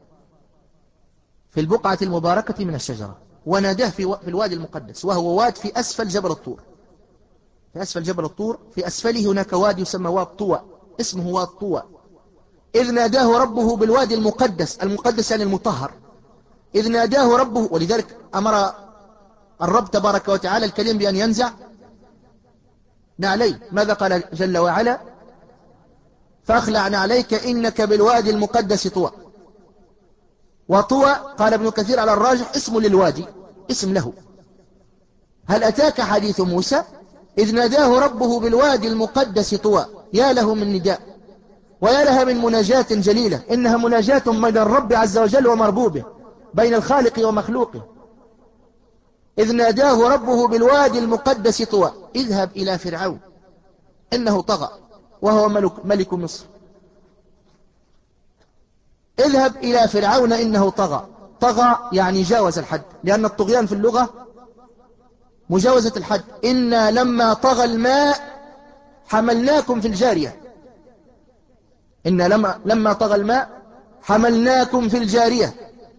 A: في البقعة المباركة من الشجرة، وناداه في الوادي المقدس، وهو واد في أسفل جبل الطور. في أسفل جبل الطور في أسفله هناك وادي يسمى واد طوى، اسمه واد طوى. إذ ناداه ربه بالوادي المقدس، المقدس يعني المطهر. إذ ناداه ربه، ولذلك أمر الرب تبارك وتعالى الكريم بأن ينزع نعليه. ماذا قال جل وعلا؟ فاخلع نعليك إنك بالوادي المقدس طوى. وطوى قال ابن كثير على الراجح اسم للوادي، اسم له. هل أتاك حديث موسى إذ ناداه ربه بالوادي المقدس طوى. يا له من نداء ويا لها من مناجاة جليلة، إنها مناجاة بين الرب عز وجل ومربوبه، بين الخالق ومخلوقه. إذ ناداه ربه بالوادي المقدس طوى اذهب إلى فرعون إنه طغى وهو ملك, ملك مصر. اذهب إلى فرعون إنه طغى. طغى يعني جاوز الحد، لأن الطغيان في اللغة مجاوزة الحد. إنا لما طغى الماء حملناكم في الجارية. إنا لما, لما طغى الماء حملناكم في الجارية،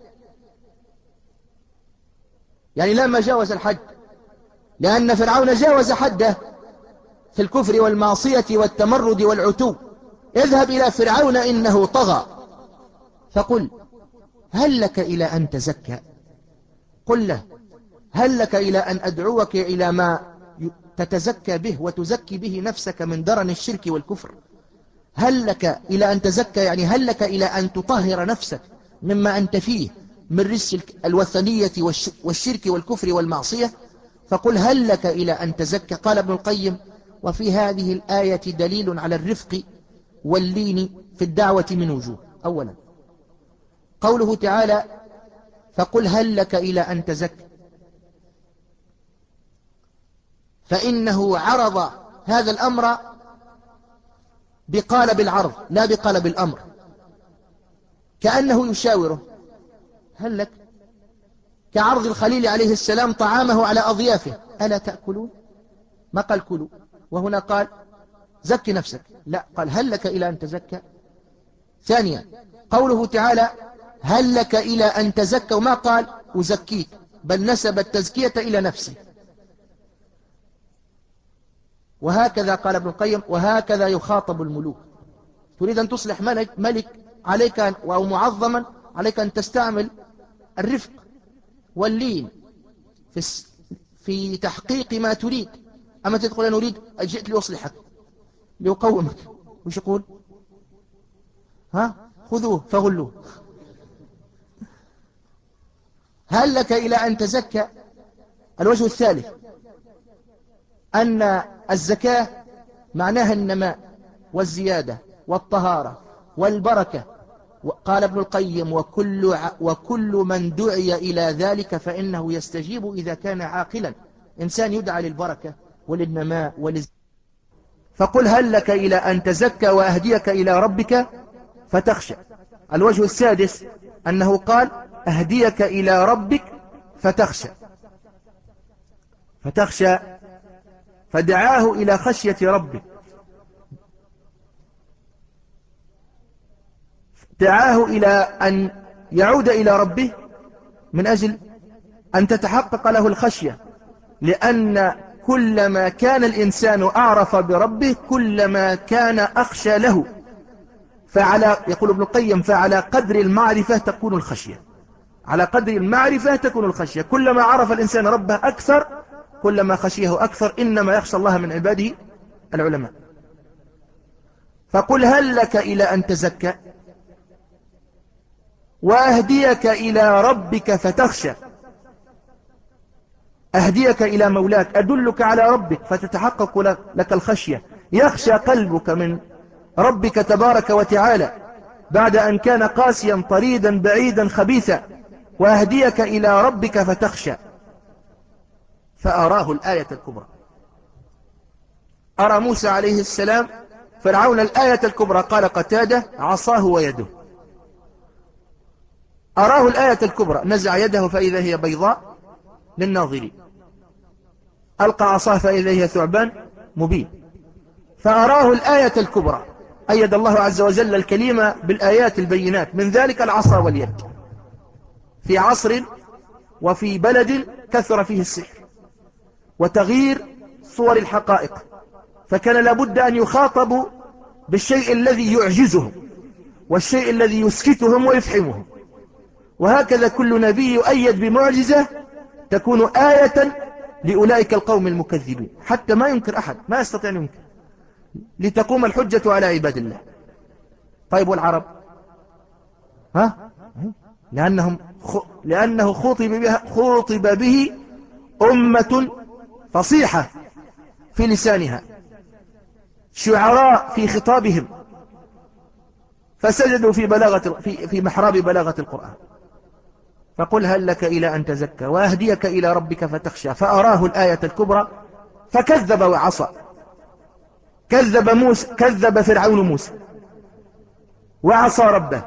A: يعني لما جاوز الحد، لأن فرعون جاوز حده في الكفر والمعصية والتمرد والعتو. اذهب إلى فرعون إنه طغى فقل هل لك إلى أن تزكى. قل له هل لك إلى أن أدعوك إلى ما تتزكى به وتزكي به نفسك من درن الشرك والكفر. هل لك إلى أن تزكى يعني هل لك إلى أن تطهر نفسك مما أنت فيه من رجس الوثنية والشرك والكفر والمعصية. فقل هل لك إلى أن تزكى. قال ابن القيم وفي هذه الآية دليل على الرفق واللين في الدعوة من وجوه. أولا قوله تعالى فقل هل لك إلى أن تزكى، فإنه عرض هذا الأمر بقالب العرض لا بقالب الأمر، كأنه يشاوره هل لك، كعرض الخليل عليه السلام طعامه على أضيافه ألا تأكلون. ما قال كلوا، وهنا قال زكي نفسك، لا قال هل لك إلى أن تزكى. ثانيا قوله تعالى هل لك إلى أن تزكى، وما قال أزكيك، بل نسب التزكية إلى نفسه. وهكذا قال ابن القيم وهكذا يخاطب الملوك. تريد أن تصلح ملك, ملك عليك أن أو معظما عليك أن تستعمل الرفق واللين في في تحقيق ما تريد. أما تدخل أنا أريد جئت لأصلحك لأقومك، وش يقول؟ ها خذوه فغلوه. هل لك إلى أن تزكى؟ الوجه الثالث أن الزكاة معناها النماء والزيادة والطهارة والبركة. قال ابن القيم: وكل, وكل من دعي إلى ذلك فإنه يستجيب إذا كان عاقلا. إنسان يدعى للبركة وللنماء وللزيادة. فقل هل لك إلى أن تزكى وأهديك إلى ربك فتخشى. الوجه السادس أنه قال: أهديك إلى ربك فتخشى، فتخشى فدعاه إلى خشية ربه، دعاه إلى أن يعود إلى ربه من أجل أن تتحقق له الخشية، لأن كلما كان الإنسان أعرف بربه كلما كان أخشى له. فعلى يقول ابن القيم: فعلى قدر المعرفة تكون الخشية، على قدر المعرفة تكون الخشية. كلما عرف الإنسان ربه أكثر كلما خشيه أكثر. إنما يخشى الله من عباده العلماء. فقل هل لك إلى أن تزكى وأهديك إلى ربك فتخشى. أهديك إلى مولاك، أدلك على ربك فتتحقق لك الخشية. يخشى قلبك من ربك تبارك وتعالى بعد أن كان قاسيا طريدا بعيدا خبيثا. وأهديك إلى ربك فتخشى. فأراه الآية الكبرى. أرى موسى عليه السلام فرعون الآية الكبرى. قال قتادة: عصاه ويده. أراه الآية الكبرى، نزع يده فإذا هي بيضاء للناظرين، ألقى عصاه فإذا هي ثعبان مبين. فأراه الآية الكبرى. أيد الله عز وجل الكلمة بالآيات البينات، من ذلك العصا واليد، في عصر وفي بلد كثر فيه السحر وتغيير صور الحقائق، فكان لابد أن يخاطبوا بالشيء الذي يعجزهم والشيء الذي يسكتهم ويفحمهم. وهكذا كل نبي يؤيد بمعجزة تكون آية لأولئك القوم المكذبين، حتى ما ينكر أحد، ما يستطيع أن ينكر، لتقوم الحجة على عباد الله. طيب والعرب؟ ها؟ لأنهم خ... لأنه خوطب, بها... خوطب به أمة فصيحة في لسانها، شعراء في خطابهم، فسجدوا في بلاغة في في محراب بلاغة القرآن. فقل هل لك إلى أن تزكى وأهديك إلى ربك فتخشى. فأراه الآية الكبرى فكذب وعصى. كذب موسى، كذب فرعون موسى وعصى ربه،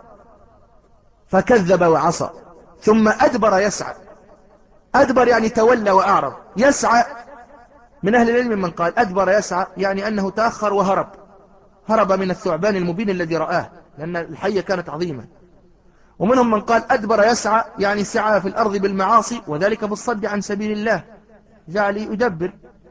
A: فكذب وعصى ثم أدبر يسعى. أدبر يعني تولى وأعرض. يسعى من أهل العلم من قال أدبر يسعى يعني أنه تأخر وهرب، هرب من الثعبان المبين الذي رآه، لأن الحية كانت عظيمة. ومنهم من قال أدبر يسعى يعني سعى في الأرض بالمعاصي، وذلك بالصد عن سبيل الله، جعل يدبر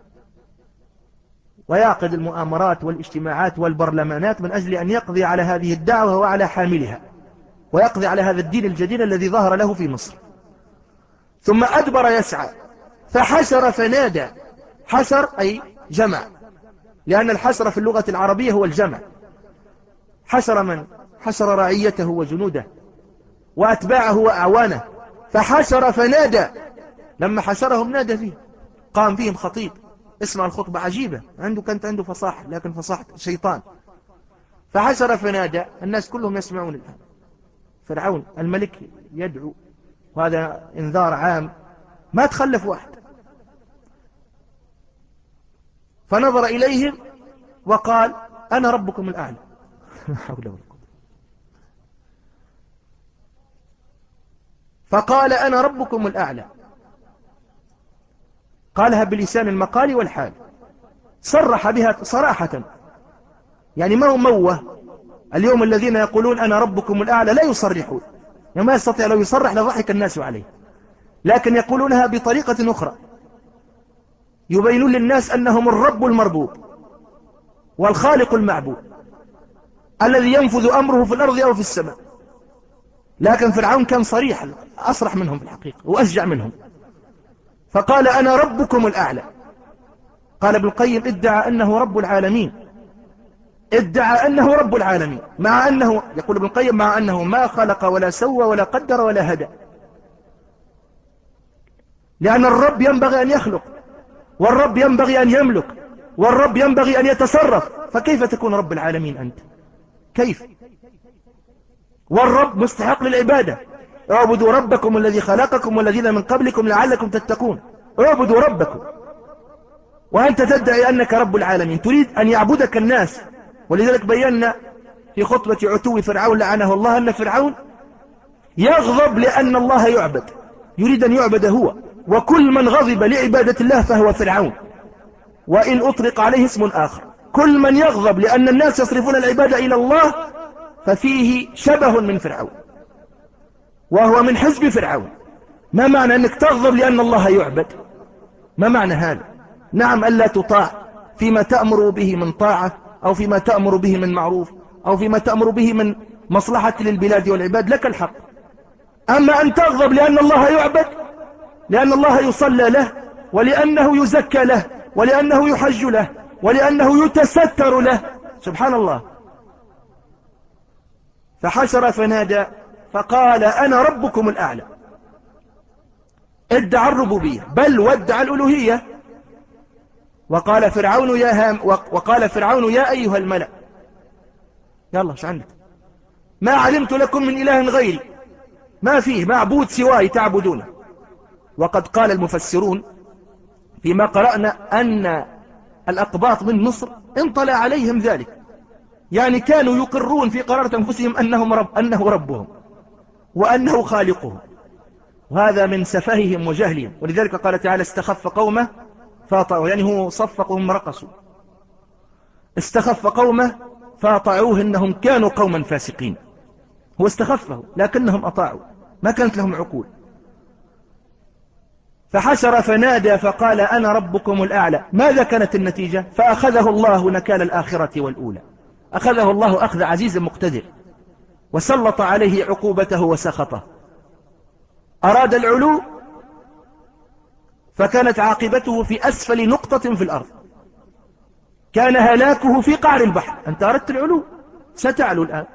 A: ويعقد المؤامرات والاجتماعات والبرلمانات من أجل أن يقضي على هذه الدعوة وعلى حاملها، ويقضي على هذا الدين الجديد الذي ظهر له في مصر. ثم أدبر يسعى فحشر فنادى. حشر أي جمع، لأن الحشر في اللغة العربية هو الجمع. حشر من؟ حشر رعيته وجنوده وأتباعه وأعوانه. فحشر فنادى، لما حشرهم نادى فيه، قام فيهم خطيب. اسمع الخطبة عجيبة، عنده كانت عنده فصاحة، لكن فصاحة شيطان. فحشر فنادى، الناس كلهم يسمعون الآن. فرعون الملك يدعو، وهذا انذار عام، ما تخلف واحد. فنظر إليهم وقال أنا ربكم الأعلى. حول ولا قوة. فقال أنا ربكم الأعلى، قالها بلسان المقال والحال، صرح بها صراحة، يعني ما هو موه. اليوم الذين يقولون أنا ربكم الأعلى لا يصرحون، يعني ما يستطيع لو يصرح لضحك الناس عليه، لكن يقولونها بطريقة أخرى، يبينون للناس أنهم الرب المربوب والخالق المعبود. الذي ينفذ أمره في الأرض أو في السماء. لكن فرعون كان صريح، أصرح منهم في الحقيقة وأشجع منهم، فقال أنا ربكم الأعلى. قال ابن القيم ادعى أنه رب العالمين، ادعى أنه رب العالمين، مع أنه، يقول ابن القيم، مع أنه ما خلق ولا سوى ولا قدر ولا هدى. لأن الرب ينبغي أن يخلق، والرب ينبغي أن يملك، والرب ينبغي أن يتصرف، فكيف تكون رب العالمين أنت؟ كيف؟ والرب مستحق للعبادة. اعبدوا ربكم الذي خلقكم والذين من قبلكم لعلكم تتقون. اعبدوا ربكم، وأنت تدعي أنك رب العالمين، تريد أن يعبدك الناس. ولذلك بينا في خطبة عتو فرعون لعنه الله أن فرعون يغضب لأن الله يعبد، يريد أن يعبد هو، وكل من غضب لعبادة الله فهو فرعون، وإن أطلق عليه اسم آخر. كل من يغضب لأن الناس يصرفون العبادة إلى الله ففيه شبه من فرعون، وهو من حزب فرعون. ما معنى أنك تغضب لأن الله يعبد؟ ما معنى هذا؟ نعم، ألا تطاع فيما تأمر به من طاعة، أو فيما تأمر به من معروف، أو فيما تأمر به من مصلحة للبلاد والعباد، لك الحق. أما أن تغضب لأن الله يعبد، لأن الله يصلى له، ولأنه يزكى له، ولأنه يحج له، ولأنه يتستر له، سبحان الله. فحشر فنادى فقال أنا ربكم الأعلى. ادعى الربوبية، بل وادعى الألوهية. وقال فرعون يا هام وقال فرعون يا أيها الملأ، يلا ايش عندك؟ ما علمت لكم من إله غيري، ما فيه معبود سواي تعبدونه. وقد قال المفسرون فيما قرأنا أن الأقباط من مصر انطلع عليهم ذلك، يعني كانوا يقرون في قرارة أنفسهم أنهم رب أنه ربهم وأنه خالقهم، وهذا من سفههم وجهلهم. ولذلك قال تعالى استخف قومه فاطعوه، يعني هو صفقهم رقصوا، استخف قومه فاطعوه إنهم كانوا قوما فاسقين. هو استخفه لكنهم أطاعوا، ما كانت لهم عقول. فحشر فنادى فقال أنا ربكم الأعلى. ماذا كانت النتيجة؟ فأخذه الله نكال الآخرة والأولى. أخذه الله أخذ عزيز مقتدر، وسلط عليه عقوبته وسخطه. أراد العلو فكانت عاقبته في أسفل نقطة في الأرض، كان هلاكه في قعر البحر. أنت أردت العلو ستعلو الآن،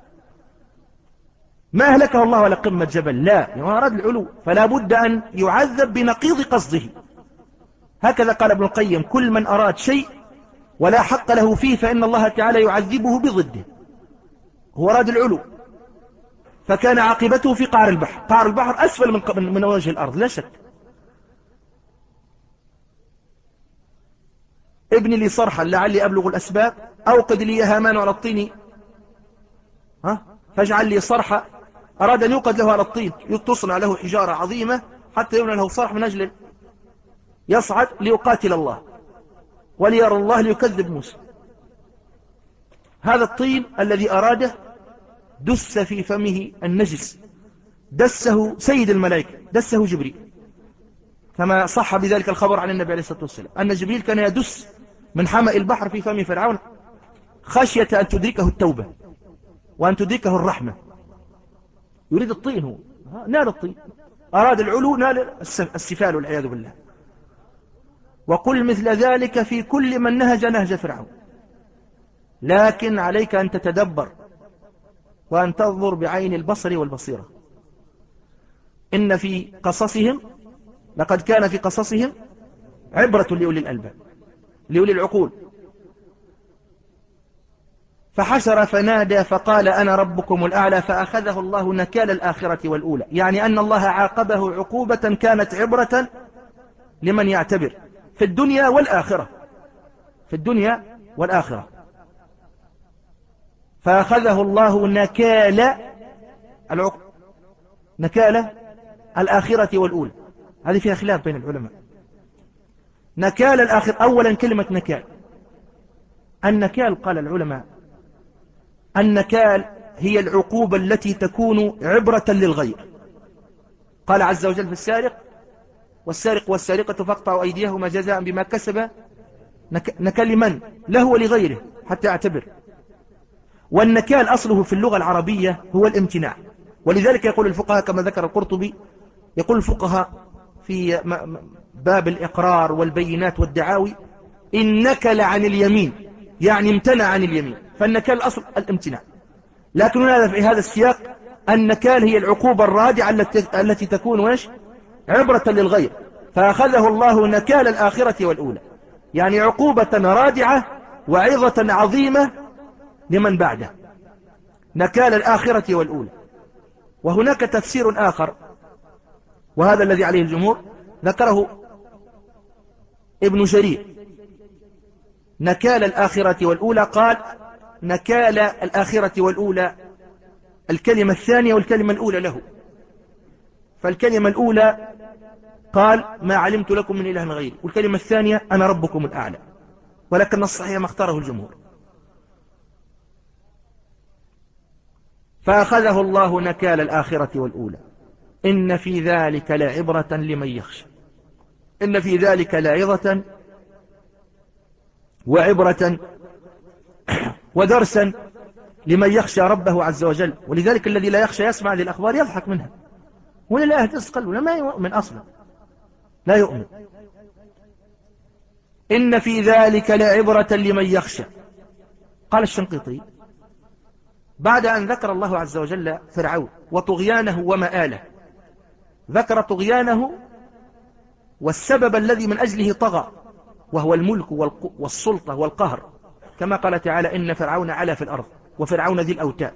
A: ما أهلكه الله ولا قمة جبل، لا، يعني أراد العلو فلا بد أن يعذب بنقيض قصده. هكذا قال ابن القيم كل من أراد شيء ولا حق له فيه فإن الله تعالى يعذبه بضده. هو أراد العلو فكان عاقبته في قعر البحر. قعر البحر أسفل من, من وجه الأرض لا شك. ابن لي صرحا لعلي أبلغ الأسباب، أوقد لي يا هامان على الطين ها فاجعل لي صرحا. أراد أن يوقد له على الطين، تصنع له حجارة عظيمة حتى يبنى له صرح من أجل يصعد ليقاتل الله وليرى الله ليكذب موسى. هذا الطين الذي أراده دس في فمه النجس، دسه سيد الملائكة، دسه جبريل، كما صح بذلك الخبر عن النبي عليه الصلاة والسلام أن جبريل كان يدس من حمأ البحر في فم فرعون خشية أن تدركه التوبة وأن تدركه الرحمة. يريد الطين، هو نال الطين، أراد العلو نال السفال والعياذ بالله. وقل مثل ذلك في كل من نهج نهج فرعون، لكن عليك أن تتدبر وأن تنظر بعين البصر والبصيرة. إن في قصصهم لقد كان في قصصهم عبرة لأولي الألباب، لأولي العقول. فحشر فنادى فقال أنا ربكم الأعلى فأخذه الله نكال الآخرة والأولى، يعني أن الله عاقبه عقوبة كانت عبرة لمن يعتبر في الدنيا والآخرة، في الدنيا والآخرة. فأخذه الله نكال العقوبة، نكال الآخرة والأولى. هذه فيها خلاف بين العلماء. نكال الآخرة، أولا كلمة نكال، النكال قال العلماء النكال هي العقوبة التي تكون عبرة للغير. قال عز وجل في السارق والسارق والسارقة فاقطعوا أيديهما جزاء بما كسب، نكال لمن؟ له ولغيره حتى يعتبر. والنكال أصله في اللغة العربية هو الامتناع، ولذلك يقول الفقهاء كما ذكر القرطبي، يقول الفقهاء في باب الإقرار والبينات والدعاوي إن نكل عن اليمين، يعني امتنع عن اليمين، فالنكال الأصل الامتناع. لكن هذا في هذا السياق النكال هي العقوبة الرادعة التي, التي تكون وش عبرة للغير، فأخذه الله نكال الآخرة والأولى، يعني عقوبة رادعة وعظة عظيمة لمن بعده، نكال الآخرة والأولى. وهناك تفسير آخر، وهذا الذي عليه الجمهور، ذكره ابن جرير، نكال الآخرة والأولى، قال نكال الآخرة والأولى الكلمة الثانية والكلمة الأولى له، فالكلمة الأولى قال ما علمت لكم من إله غيري، والكلمة الثانية أنا ربكم الأعلى، ولكن الصحيح ما اختاره الجمهور. فأخذه الله نكال الآخرة والأولى، إن في ذلك لعبرة لمن يخشى، إن في ذلك لعظة وعبرة ودرسا لمن يخشى ربه عز وجل. ولذلك الذي لا يخشى يسمع هذه الأخبار يضحك منها، ولا لا يهتز قلبه، ولا ما يؤمن أصلا، لا يؤمن. إن في ذلك لعبرة لمن يخشى. قال الشنقيطي بعد أن ذكر الله عز وجل فرعون وطغيانه ومآله، ذكر طغيانه والسبب الذي من أجله طغى، وهو الملك والسلطة والقهر، كما قال تعالى إن فرعون علا في الأرض وفرعون ذي الأوتاد،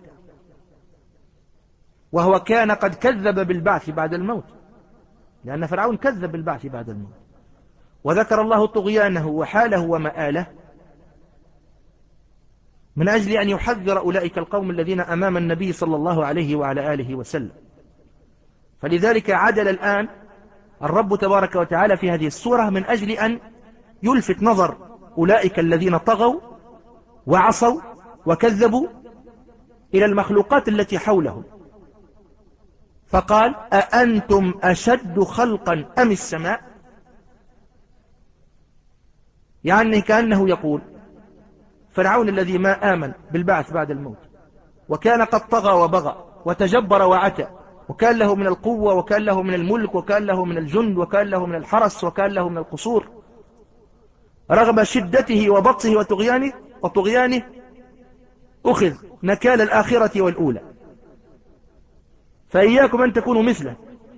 A: وهو كان قد كذب بالبعث بعد الموت، لأن فرعون كذب بالبعث بعد الموت. وذكر الله طغيانه وحاله ومآله من أجل أن يحذر أولئك القوم الذين أمام النبي صلى الله عليه وعلى آله وسلم. فلذلك عدل الآن الرب تبارك وتعالى في هذه السورة من أجل أن يلفت نظر أولئك الذين طغوا وعصوا وكذبوا إلى المخلوقات التي حولهم، فقال أأنتم أشد خلقا أم السماء؟ يعني كأنه يقول فرعون الذي ما آمن بالبعث بعد الموت، وكان قد طغى وبغى وتجبر وعتى، وكان له من القوة وكان له من الملك وكان له من الجند وكان له من الحرس وكان له من القصور، رغم شدته وبطشه وطغيانه وطغيانه أخذ نكال الآخرة والأولى. فإياكم أن تكونوا مثله،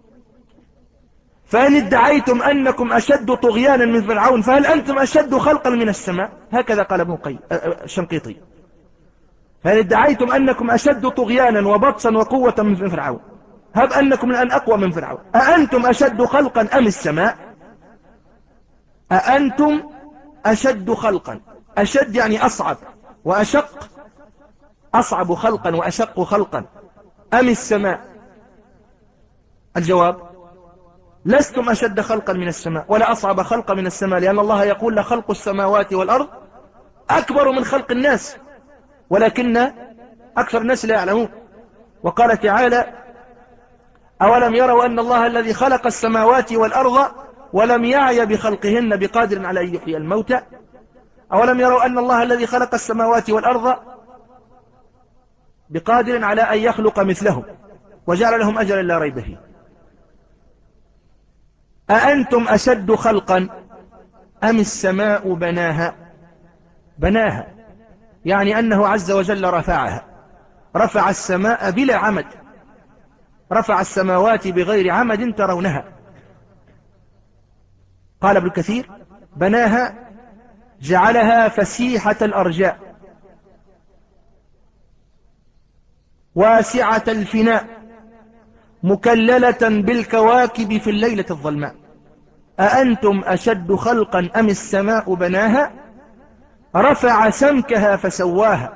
A: فإن ادعيتم أنكم أشد طغيانا من فرعون فهل أنتم أشد خلقا من السماء؟ هكذا قال ابن قيم الشنقيطي، فإن ادعيتم أنكم أشد طغيانا وبطشا وقوة من فرعون هب أنكم الآن أقوى من فرعون، أأنتم أشد خلقا أم السماء؟ أأنتم أشد خلقا، أشد يعني أصعب وأشق، أصعب خلقا وأشق خلقا، أم السماء؟ الجواب لستم أشد خلقا من السماء ولا أصعب خلقا من السماء، لأن الله يقول لخلق السماوات والأرض أكبر من خلق الناس ولكن أكثر الناس لا يعلمون. وقال تعالى أولم يروا أن الله الذي خلق السماوات والأرض ولم يعي بخلقهن بقادر على أن يحيي الموتى، أولم يروا أن الله الذي خلق السماوات والأرض بقادر على أن يخلق مثلهم وجعل لهم أجلا لا ريب فيه. أأنتم أشد خلقا أم السماء بناها؟ بناها يعني أنه عز وجل رفعها، رفع السماء بلا عمد، رفع السماوات بغير عمد ترونها. قال ابن كثير بناها جعلها فسيحة الأرجاء واسعة الفناء مكللة بالكواكب في الليلة الظلماء. أأنتم أشد خلقا أم السماء بناها؟ رفع سمكها فسواها،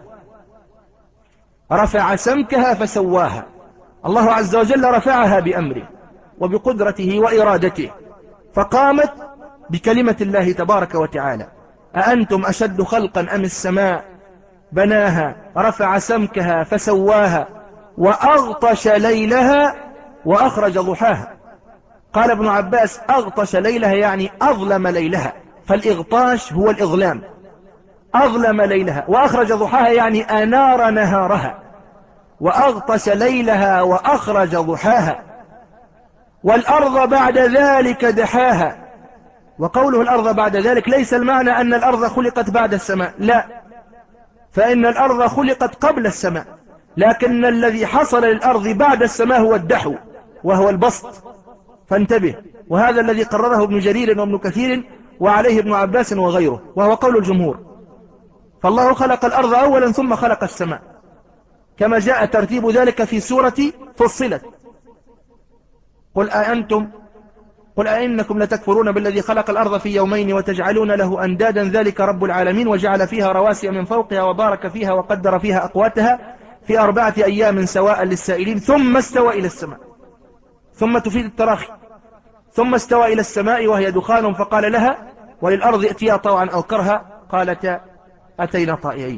A: رفع سمكها فسواها، الله عز وجل رفعها بأمره وبقدرته وإرادته، فقامت بكلمة الله تبارك وتعالى. أأنتم أشد خلقا أم السماء بناها رفع سمكها فسواها وأغطش ليلها وأخرج ضحاها. قال ابن عباس أغطش ليلها يعني أظلم ليلها، فالإغطاش هو الإظلام،
B: أظلم ليلها وأخرج ضحاها يعني أنار نهارها، وأغطش ليلها وأخرج ضحاها، والأرض بعد ذلك دحاها. وقوله الأرض بعد ذلك ليس المعنى أن الأرض خلقت بعد السماء، لا، فإن الأرض خلقت قبل السماء، لكن الذي حصل للأرض بعد السماء هو الدحو وهو البسط، فانتبه. وهذا الذي قرره ابن جرير وابن كثير وعليه ابن عباس وغيره، وهو قول الجمهور. فالله خلق الأرض أولا ثم خلق السماء، كما جاء ترتيب ذلك في سورة فصلت. قل أأنتم قل أئنكم لتكفرون بالذي خلق الأرض في يومين وتجعلون له أندادا ذلك رب العالمين وجعل فيها رواسي من فوقها وبارك فيها وقدر فيها أقواتها في أربعة أيام سواء للسائلين ثم استوى إلى السماء، ثم تفيد التراخي، ثم استوى إلى السماء وهي دخان فقال لها وللأرض ائتيا طوعا أو كرها قالتا أتينا طائعين.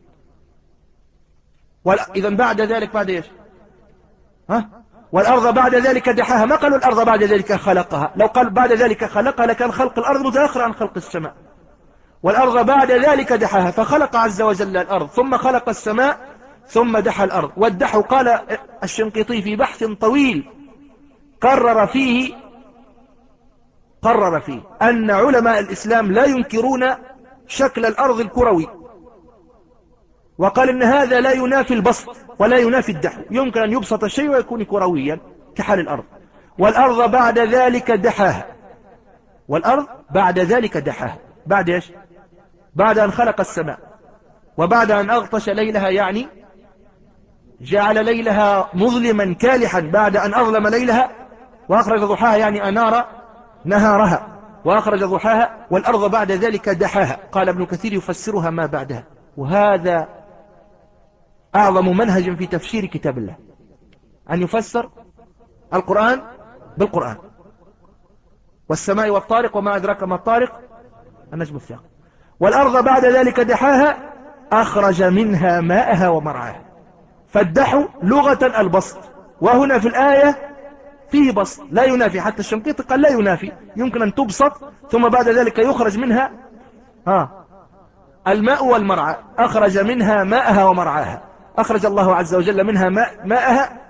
B: إذا بعد ذلك بعد إيش؟ ها؟ والأرض بعد ذلك دحاها، ما قالوا الأرض بعد ذلك خلقها، لو قال بعد ذلك خلقها لكان خلق الأرض متأخر عن خلق السماء. والأرض بعد ذلك دحاها، فخلق عز وجل الأرض ثم خلق السماء ثم دحى الأرض. والدحو قال الشنقيطي في بحث طويل قرر فيه قرر فيه أن علماء الإسلام لا ينكرون شكل الأرض الكروي، وقال إن هذا لا ينافي البسط ولا ينافي الدحو، يمكن أن يبسط الشيء ويكون كرويا كحال الأرض. والأرض بعد ذلك دحاها، والأرض بعد ذلك دحاها بعد إيش؟ بعد أن خلق السماء وبعد أن أغطش ليلها، يعني جعل ليلها مظلما كالحا بعد أن أظلم ليلها، وأخرج ضحاها يعني أنار نهارها وأخرج ضحاها. والأرض بعد ذلك دحاها. قال ابن كثير يفسرها ما بعدها، وهذا أعظم منهج في تفسير كتاب الله، أن يفسر القرآن بالقرآن. والسماء والطارق وما أدراك ما الطارق النجم الثاقب. والأرض بعد ذلك دحاها أخرج منها ماءها ومرعاها. فالدحو لغة البسط، وهنا في الآية فيه بسط لا ينافي، حتى الشنقيطي قال لا ينافي، يمكن أن تبسط ثم بعد ذلك يخرج منها ها الماء والمرعى. أخرج منها ماءها ومرعاها، أخرج الله عز وجل منها ماء ماءها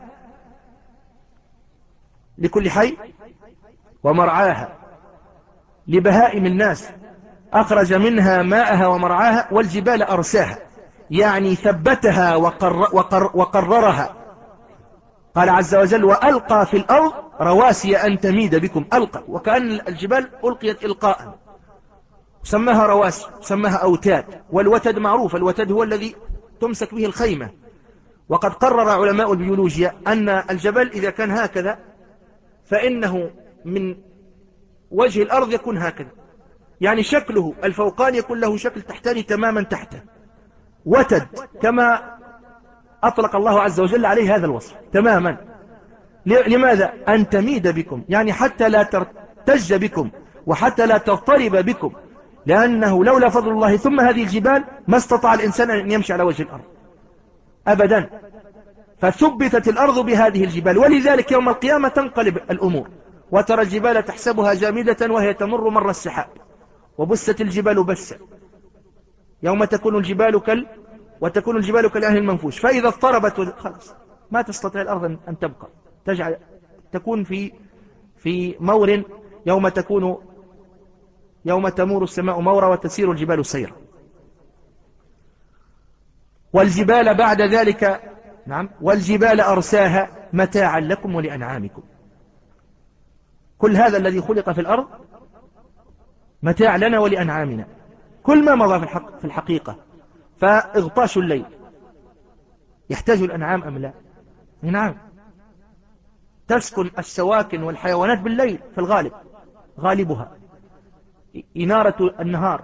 B: لكل حي، ومرعاها لبهائم الناس. أخرج منها ماءها ومرعاها. والجبال أرساها يعني ثبتها وقر وقر وقررها. قال عز وجل وألقى في الأرض رواسي أن تميد بكم. ألقى، وكأن الجبال ألقيت إلقاء، سماها رواسي، سماها أوتاد. والوتد معروف، الوتد هو الذي تمسك به الخيمة. وقد قرر علماء البيولوجيا أن الجبل إذا كان هكذا فإنه من وجه الأرض يكون هكذا، يعني شكله الفوقاني يكون له شكل تحتاني تماما تحته، وتد، كما أطلق الله عز وجل عليه هذا الوصف تماما. لماذا؟ أن تميد بكم، يعني حتى لا ترتج بكم وحتى لا تضطرب بكم، لأنه لولا فضل الله ثم هذه الجبال ما استطاع الإنسان أن يمشي على وجه الأرض أبدا. فثبتت الأرض بهذه الجبال، ولذلك يوم القيامة تنقلب الأمور، وترى الجبال تحسبها جامدة وهي تمر مر السحاب، وبست الجبال بسا، يوم تكون الجبال كال وتكون الجبال كالعهن المنفوش، فإذا اضطربت خلاص ما تستطيع الأرض أن تبقى، تجعل تكون في في مور، يوم تكون يوم تمور السماء مورا وتسير الجبال سيرا. والجبال بعد ذلك نعم والجبال أرساها متاعا لكم ولأنعامكم. كل هذا الذي خلق في الأرض متاع لنا ولأنعامنا، كل ما مضى في, الحق في الحقيقة. فإغطاش الليل يحتاج الأنعام أم لا؟ نعم، تسكن السواكن والحيوانات بالليل في الغالب، غالبها إنارة النهار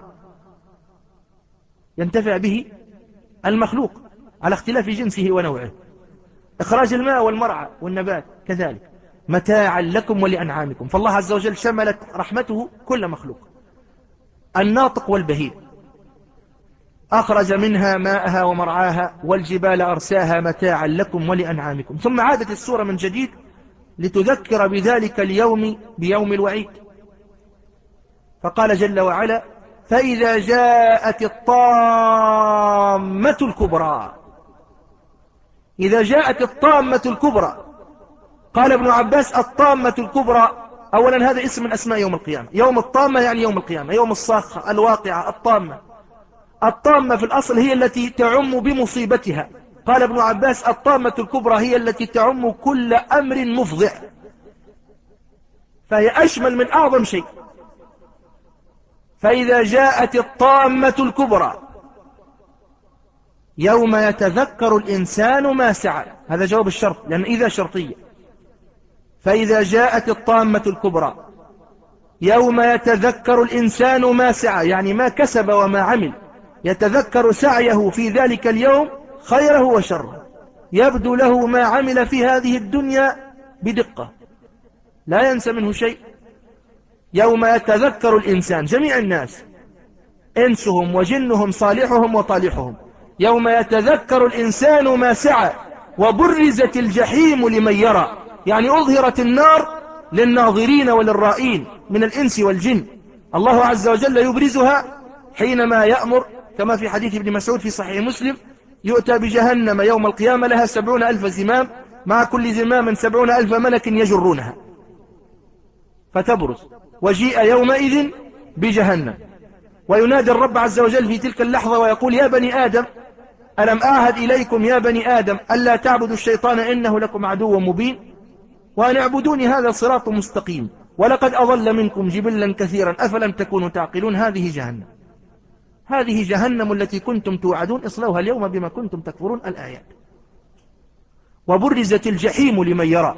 B: ينتفع به المخلوق على اختلاف جنسه ونوعه. إخراج الماء والمرعى والنبات كذلك متاعا لكم ولأنعامكم. فالله عز وجل شملت رحمته كل مخلوق، الناطق والبهيم. أخرج منها ماءها ومرعاها والجبال أرساها متاعا لكم ولأنعامكم. ثم عادت السورة من جديد لتذكر بذلك اليوم بيوم الوعيد، فقال جل وعلا فإذا جاءت الطامة الكبرى. إذا جاءت الطامة الكبرى، قال ابن عباس الطامة الكبرى أولا هذا اسم من أسماء يوم القيامة. يوم الطامة يعني يوم القيامة، يوم الصاخة الواقعة. الطامة الطامة في الأصل هي التي تعم بمصيبتها. قال ابن عباس الطامة الكبرى هي التي تعم كل أمر مفضع، فهي أشمل من أعظم شيء. فإذا جاءت الطامة الكبرى يوم يتذكر الإنسان ما سعى، هذا جواب الشرط لأن إذا شرطية. فإذا جاءت الطامة الكبرى يوم يتذكر الإنسان ما سعى، يعني ما كسب وما عمل، يتذكر سعيه في ذلك اليوم خيره وشره، يبدو له ما عمل في هذه الدنيا بدقة لا ينسى منه شيء. يوم يتذكر الإنسان، جميع الناس إنسهم وجنهم صالحهم وطالحهم، يوم يتذكر الإنسان ما سعى وبرزت الجحيم لمن يرى، يعني أظهرت النار للناظرين وللرائين من الإنس والجن. الله عز وجل يبرزها حينما يأمر كما في حديث ابن مسعود في صحيح مسلم: يؤتى بجهنم يوم القيامة لها سبعون ألف زمام، مع كل زمام سبعون ألف ملك يجرونها، فتبرز. وجيء يومئذ بجهنم، وينادي الرب عز وجل في تلك اللحظة ويقول: يا بني آدم ألم أعهد إليكم يا بني آدم ألا تعبدوا الشيطان إنه لكم عدو مبين وأن اعبدوني هذا صراط مستقيم ولقد أضل منكم جبلا كثيرا أفلم تكونوا تعقلون. هذه جهنم، هذه جهنم التي كنتم توعدون اصلوها اليوم بما كنتم تكفرون. الآيات. وبرزت الجحيم لمن يرى.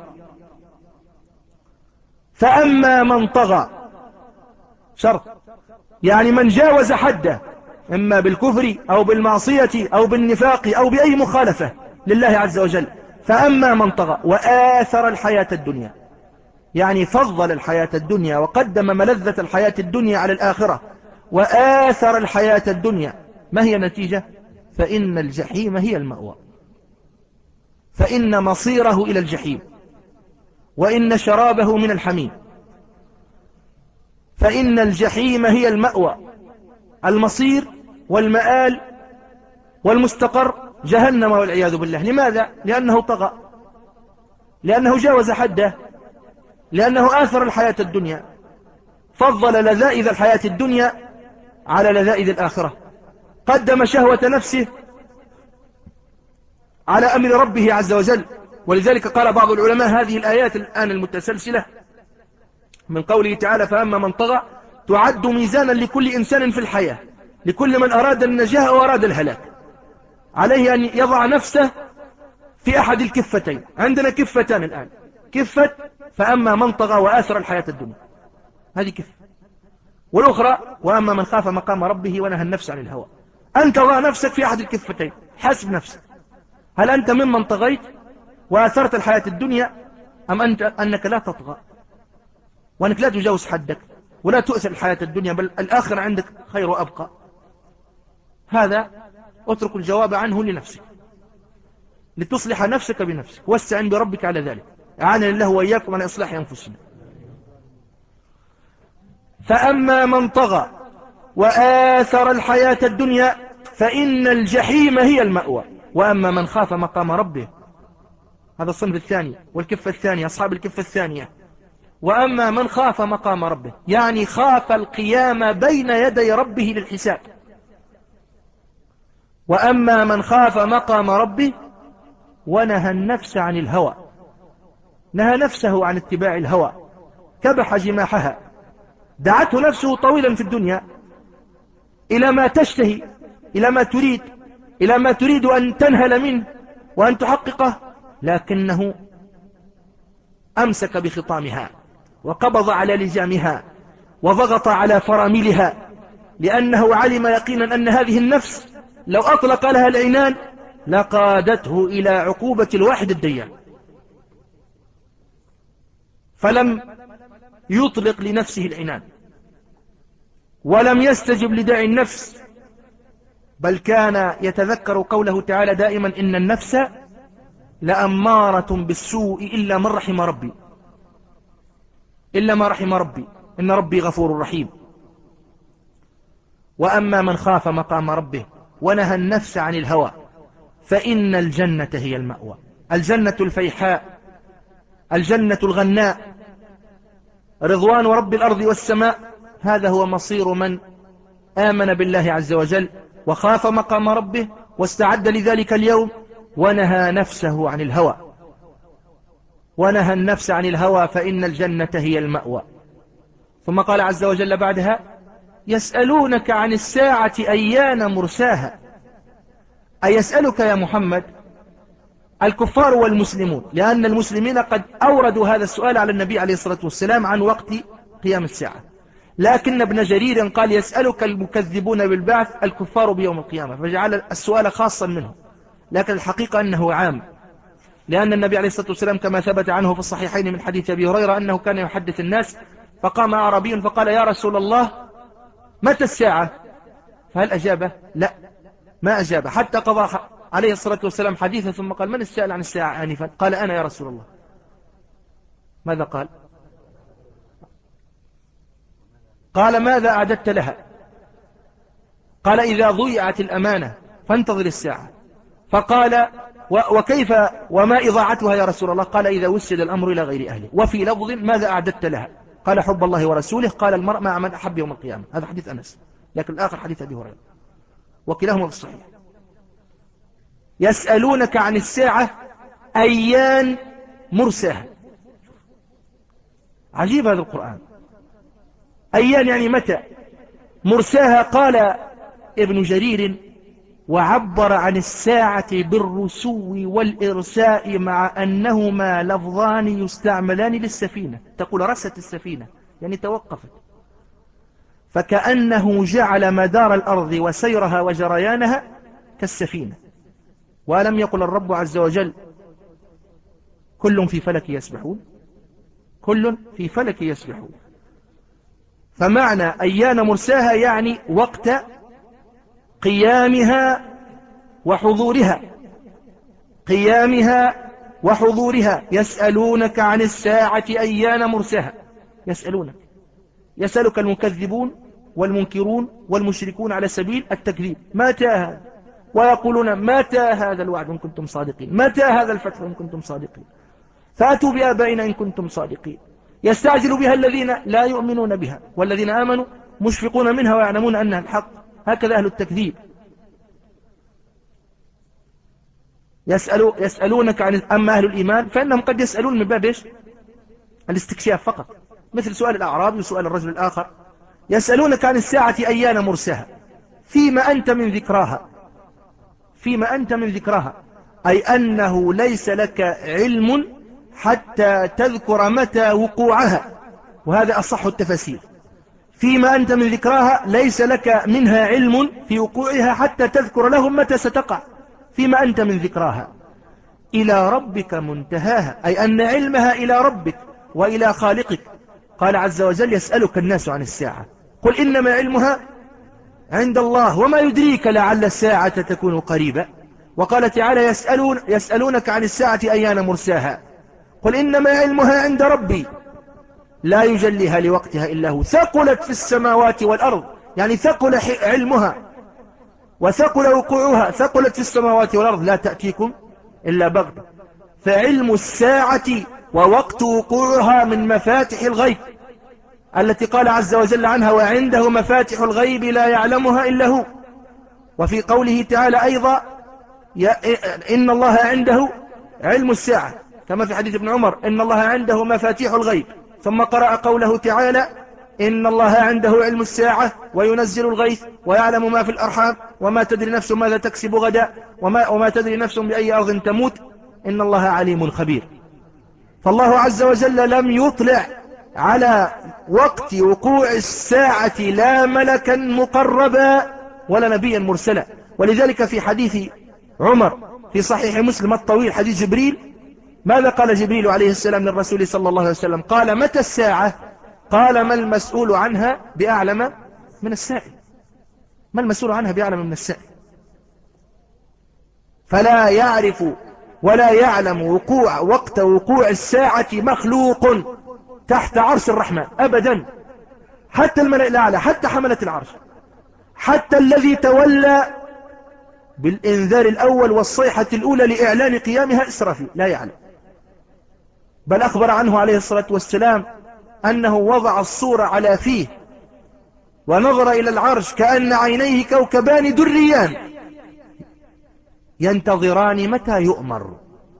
B: فأما من طغى، شرط، يعني من جاوز حده إما بالكفر أو بالمعصية أو بالنفاق أو بأي مخالفة لله عز وجل. فأما من طغى وآثر الحياة الدنيا، يعني فضل الحياة الدنيا وقدم ملذة الحياة الدنيا على الآخرة، وآثر الحياة الدنيا، ما هي النتيجة؟ فإن الجحيم هي المأوى، فإن مصيره إلى الجحيم، وإن شرابه من الحميم. فإن الجحيم هي المأوى، المصير والمآل والمستقر جهنم والعياذ بالله. لماذا؟ لأنه طغى، لأنه جاوز حده، لأنه آثر الحياة الدنيا، فضل لذائذ الحياة الدنيا على لذائذ الآخرة، قدم شهوة نفسه على أمر ربه عز وجل. ولذلك قال بعض العلماء هذه الآيات الآن المتسلسلة من قوله تعالى: فأما من طغى، تعد ميزانا لكل إنسان في الحياة، لكل من أراد النجاة وأراد الهلاك، عليه أن يضع نفسه في أحد الكفتين. عندنا كفتان الآن: كفة فأما من طغى وآثر الحياة الدنيا، هذه كفة، والأخرى وأما من خاف مقام ربه ونهى النفس عن الهوى. أنت ضع نفسك في أحد الكفتين، حسب نفسك، هل أنت ممن طغيت وآثرت الحياة الدنيا، أم أنت أنك لا تطغى وأنك لا تجاوز حدك ولا تؤثر الحياة الدنيا، بل الآخرة عندك خير وأبقى؟ هذا اترك الجواب عنه لنفسك، لتصلح نفسك بنفسك، واستعن بربك على ذلك. أعانني الله وإياكم على إصلاح أنفسنا. فأما من طغى وآثر الحياة الدنيا فإن الجحيم هي المأوى، وأما من خاف مقام ربه، هذا الصنف الثاني والكفة الثانية، أصحاب الكفة الثانية. وأما من خاف مقام ربه يعني خاف القيام بين يدي ربه للحساب. وأما من خاف مقام ربه ونهى النفس عن الهوى، نهى نفسه عن اتباع الهوى، كبح جماحها، دعته نفسه طويلا في الدنيا إلى ما تشتهي، إلى ما تريد، إلى ما تريد أن تنهل منه وأن تحققه، لكنه أمسك بخطامها وقبض على لجامها وضغط على فراملها، لأنه علم يقينا أن هذه النفس لو أطلق لها العنان لقادته إلى عقوبة الواحد الديان، فلم يطلق لنفسه العنان ولم يستجب لداعي النفس، بل كان يتذكر قوله تعالى دائما: إن النفس لأمارة بالسوء إلا من رحم ربي، إلا ما رحم ربي، إن ربي غفور رحيم. وأما من خاف مقام ربه ونهى النفس عن الهوى فإن الجنة هي المأوى. الجنة الفيحاء، الجنة الغناء، رضوان رب الأرض والسماء، هذا هو مصير من آمن بالله عز وجل وخاف مقام ربه واستعد لذلك اليوم ونهى نفسه عن الهوى. ونهى النفس عن الهوى فإن الجنة هي المأوى. ثم قال عز وجل بعدها: يسألونك عن الساعة أيان مرساها. أي يسألك يا محمد الكفار والمسلمون، لأن المسلمين قد أوردوا هذا السؤال على النبي عليه الصلاة والسلام عن وقت قيام الساعة، لكن ابن جرير قال: يسألك المكذبون بالبعث الكفار بيوم القيامة، فجعل السؤال خاصا منه، لكن الحقيقة أنه عام، لأن النبي عليه الصلاة والسلام كما ثبت عنه في الصحيحين من حديث أبي هريرة أنه كان يحدث الناس فقام أعرابي فقال: يا رسول الله متى الساعة؟ فهل أجابه؟ لا، ما أجاب، حتى قضى عليه الصلاة والسلام حديثا ثم قال: من السائل عن الساعة آنفا؟ قال: أنا يا رسول الله. ماذا قال؟ قال: ماذا أعددت لها؟ قال: إذا ضيعت الأمانة فانتظر الساعة. فقال: وكيف وما إضاعتها يا رسول الله؟ قال: إذا وسد الأمر إلى غير أهله. وفي لفظ: ماذا أعددت لها؟ قال: حب الله ورسوله. قال: المرء مع من أحب يوم القيامة. هذا حديث أنس، لكن الآخر حديث أبي هريرة، وكلاهما في الصحيح. يسألونك عن الساعة أيان مرساها. عجيب هذا القرآن. أيان يعني متى، مرساها. قال ابن جرير: وعبر عن الساعة بالرسو والإرساء مع أنهما لفظان يستعملان للسفينة. تقول رست السفينة يعني توقفت، فكأنه جعل مدار الأرض وسيرها وجريانها كالسفينة. ولم يقل الرب عز وجل: كل في فلك يسبحون؟ كل في فلك يسبحون. فمعنى أيان مرساها يعني وقت قيامها وحضورها، قيامها وحضورها. يسألونك عن الساعة أيان مرساها. يسألونك، يسألك المكذبون والمنكرون والمشركون على سبيل التكذيب: متى هذا؟ ويقولون: متى هذا الوعد إن كنتم صادقين؟ متى هذا الفتح إن كنتم صادقين؟ فأتوا بآبائنا إن كنتم صادقين. يستعجل بها الذين لا يؤمنون بها والذين آمنوا مشفقون منها ويعلمون أنها الحق. هكذا أهل التكذيب. يسألوا يسألونك عن، أما أهل الإيمان فإنهم قد يسألون من باب إيش؟ الاستكشاف فقط، مثل سؤال الأعرابي وسؤال الرجل الآخر. يسألونك عن الساعة أيان مرساها فيما أنت من ذكراها. فيما أنت من ذكراها أي أنه ليس لك علم حتى تذكر متى وقوعها، وهذا أصح التفاسير. فيما أنت من ذكراها ليس لك منها علم في وقوعها حتى تذكر لهم متى ستقع. فيما أنت من ذكراها إلى ربك منتهاها، أي أن علمها إلى ربك وإلى خالقك. قال عز وجل: يسألك الناس عن الساعة قل إنما علمها عند الله وما يدريك لعل الساعة تكون قريبا. وقال تعالى: يسألون يسألونك عن الساعة أيان مرساها قل إنما علمها عند ربي لا يجليها لوقتها إلا هو ثقلت في السماوات والأرض، يعني ثقل علمها وثقل وقوعها، ثقلت في السماوات والأرض لا تأتيكم إلا بغتة. فعلم الساعة ووقت وقوعها من مفاتح الغيب التي قال عز وجل عنها: وعنده مفاتح الغيب لا يعلمها إلا هو. وفي قوله تعالى أيضا: إن الله عنده علم الساعة، كما في حديث ابن عمر: إن الله عنده مفاتيح الغيب. ثم قرأ قوله تعالى: إن الله عنده علم الساعة وينزل الغيث ويعلم ما في الأرحام وما تدري نفس ماذا تكسب غدا وما, وما تدري نفس بأي أرض تموت إن الله عليم خبير. فالله عز وجل لم يطلع على وقت وقوع الساعة لا ملكا مقربا ولا نبيا مرسلا. ولذلك في حديث عمر في صحيح مسلم الطويل، حديث جبريل، ماذا قال جبريل عليه السلام للرسول صلى الله عليه وسلم؟ قال: متى الساعة؟ قال: ما المسؤول عنها بأعلم من السائل. ما المسؤول عنها بأعلم من السائل. فلا يعرف ولا يعلم وقوع وقت وقوع الساعة مخلوق تحت عرش الرحمن أبدا، حتى الملأ الأعلى، حتى حملة العرش، حتى الذي تولى بالإنذار الأول والصيحة الأولى لإعلان قيامها إسرافيل لا يعلم، بل أخبر عنه عليه الصلاة والسلام أنه وضع الصورة على فيه ونظر إلى العرش كأن عينيه كوكبان دريان ينتظران متى يؤمر،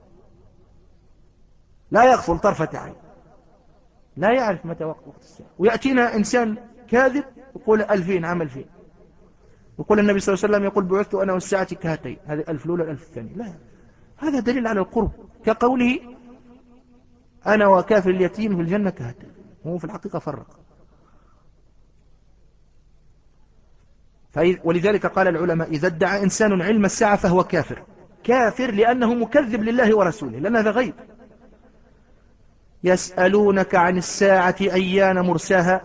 B: لا يغفل طرفة عين، لا يعرف متى وقت الساعة. ويأتينا إنسان كاذب يقول ألفين عام ألفين، يقول النبي صلى الله عليه وسلم يقول بعثت أنا والساعة كهاتين، هذه الألف الأولى الألف الثانية. لا، هذا دليل على القرب، كقوله أنا وكافر اليتيم في الجنة كهاتين، هو في الحقيقة فرق. ولذلك قال العلماء إذا ادعى إنسان علم الساعة فهو كافر، كافر لأنه مكذب لله ورسوله، لأن هذا غيب. يسألونك عن الساعة أيان مرساها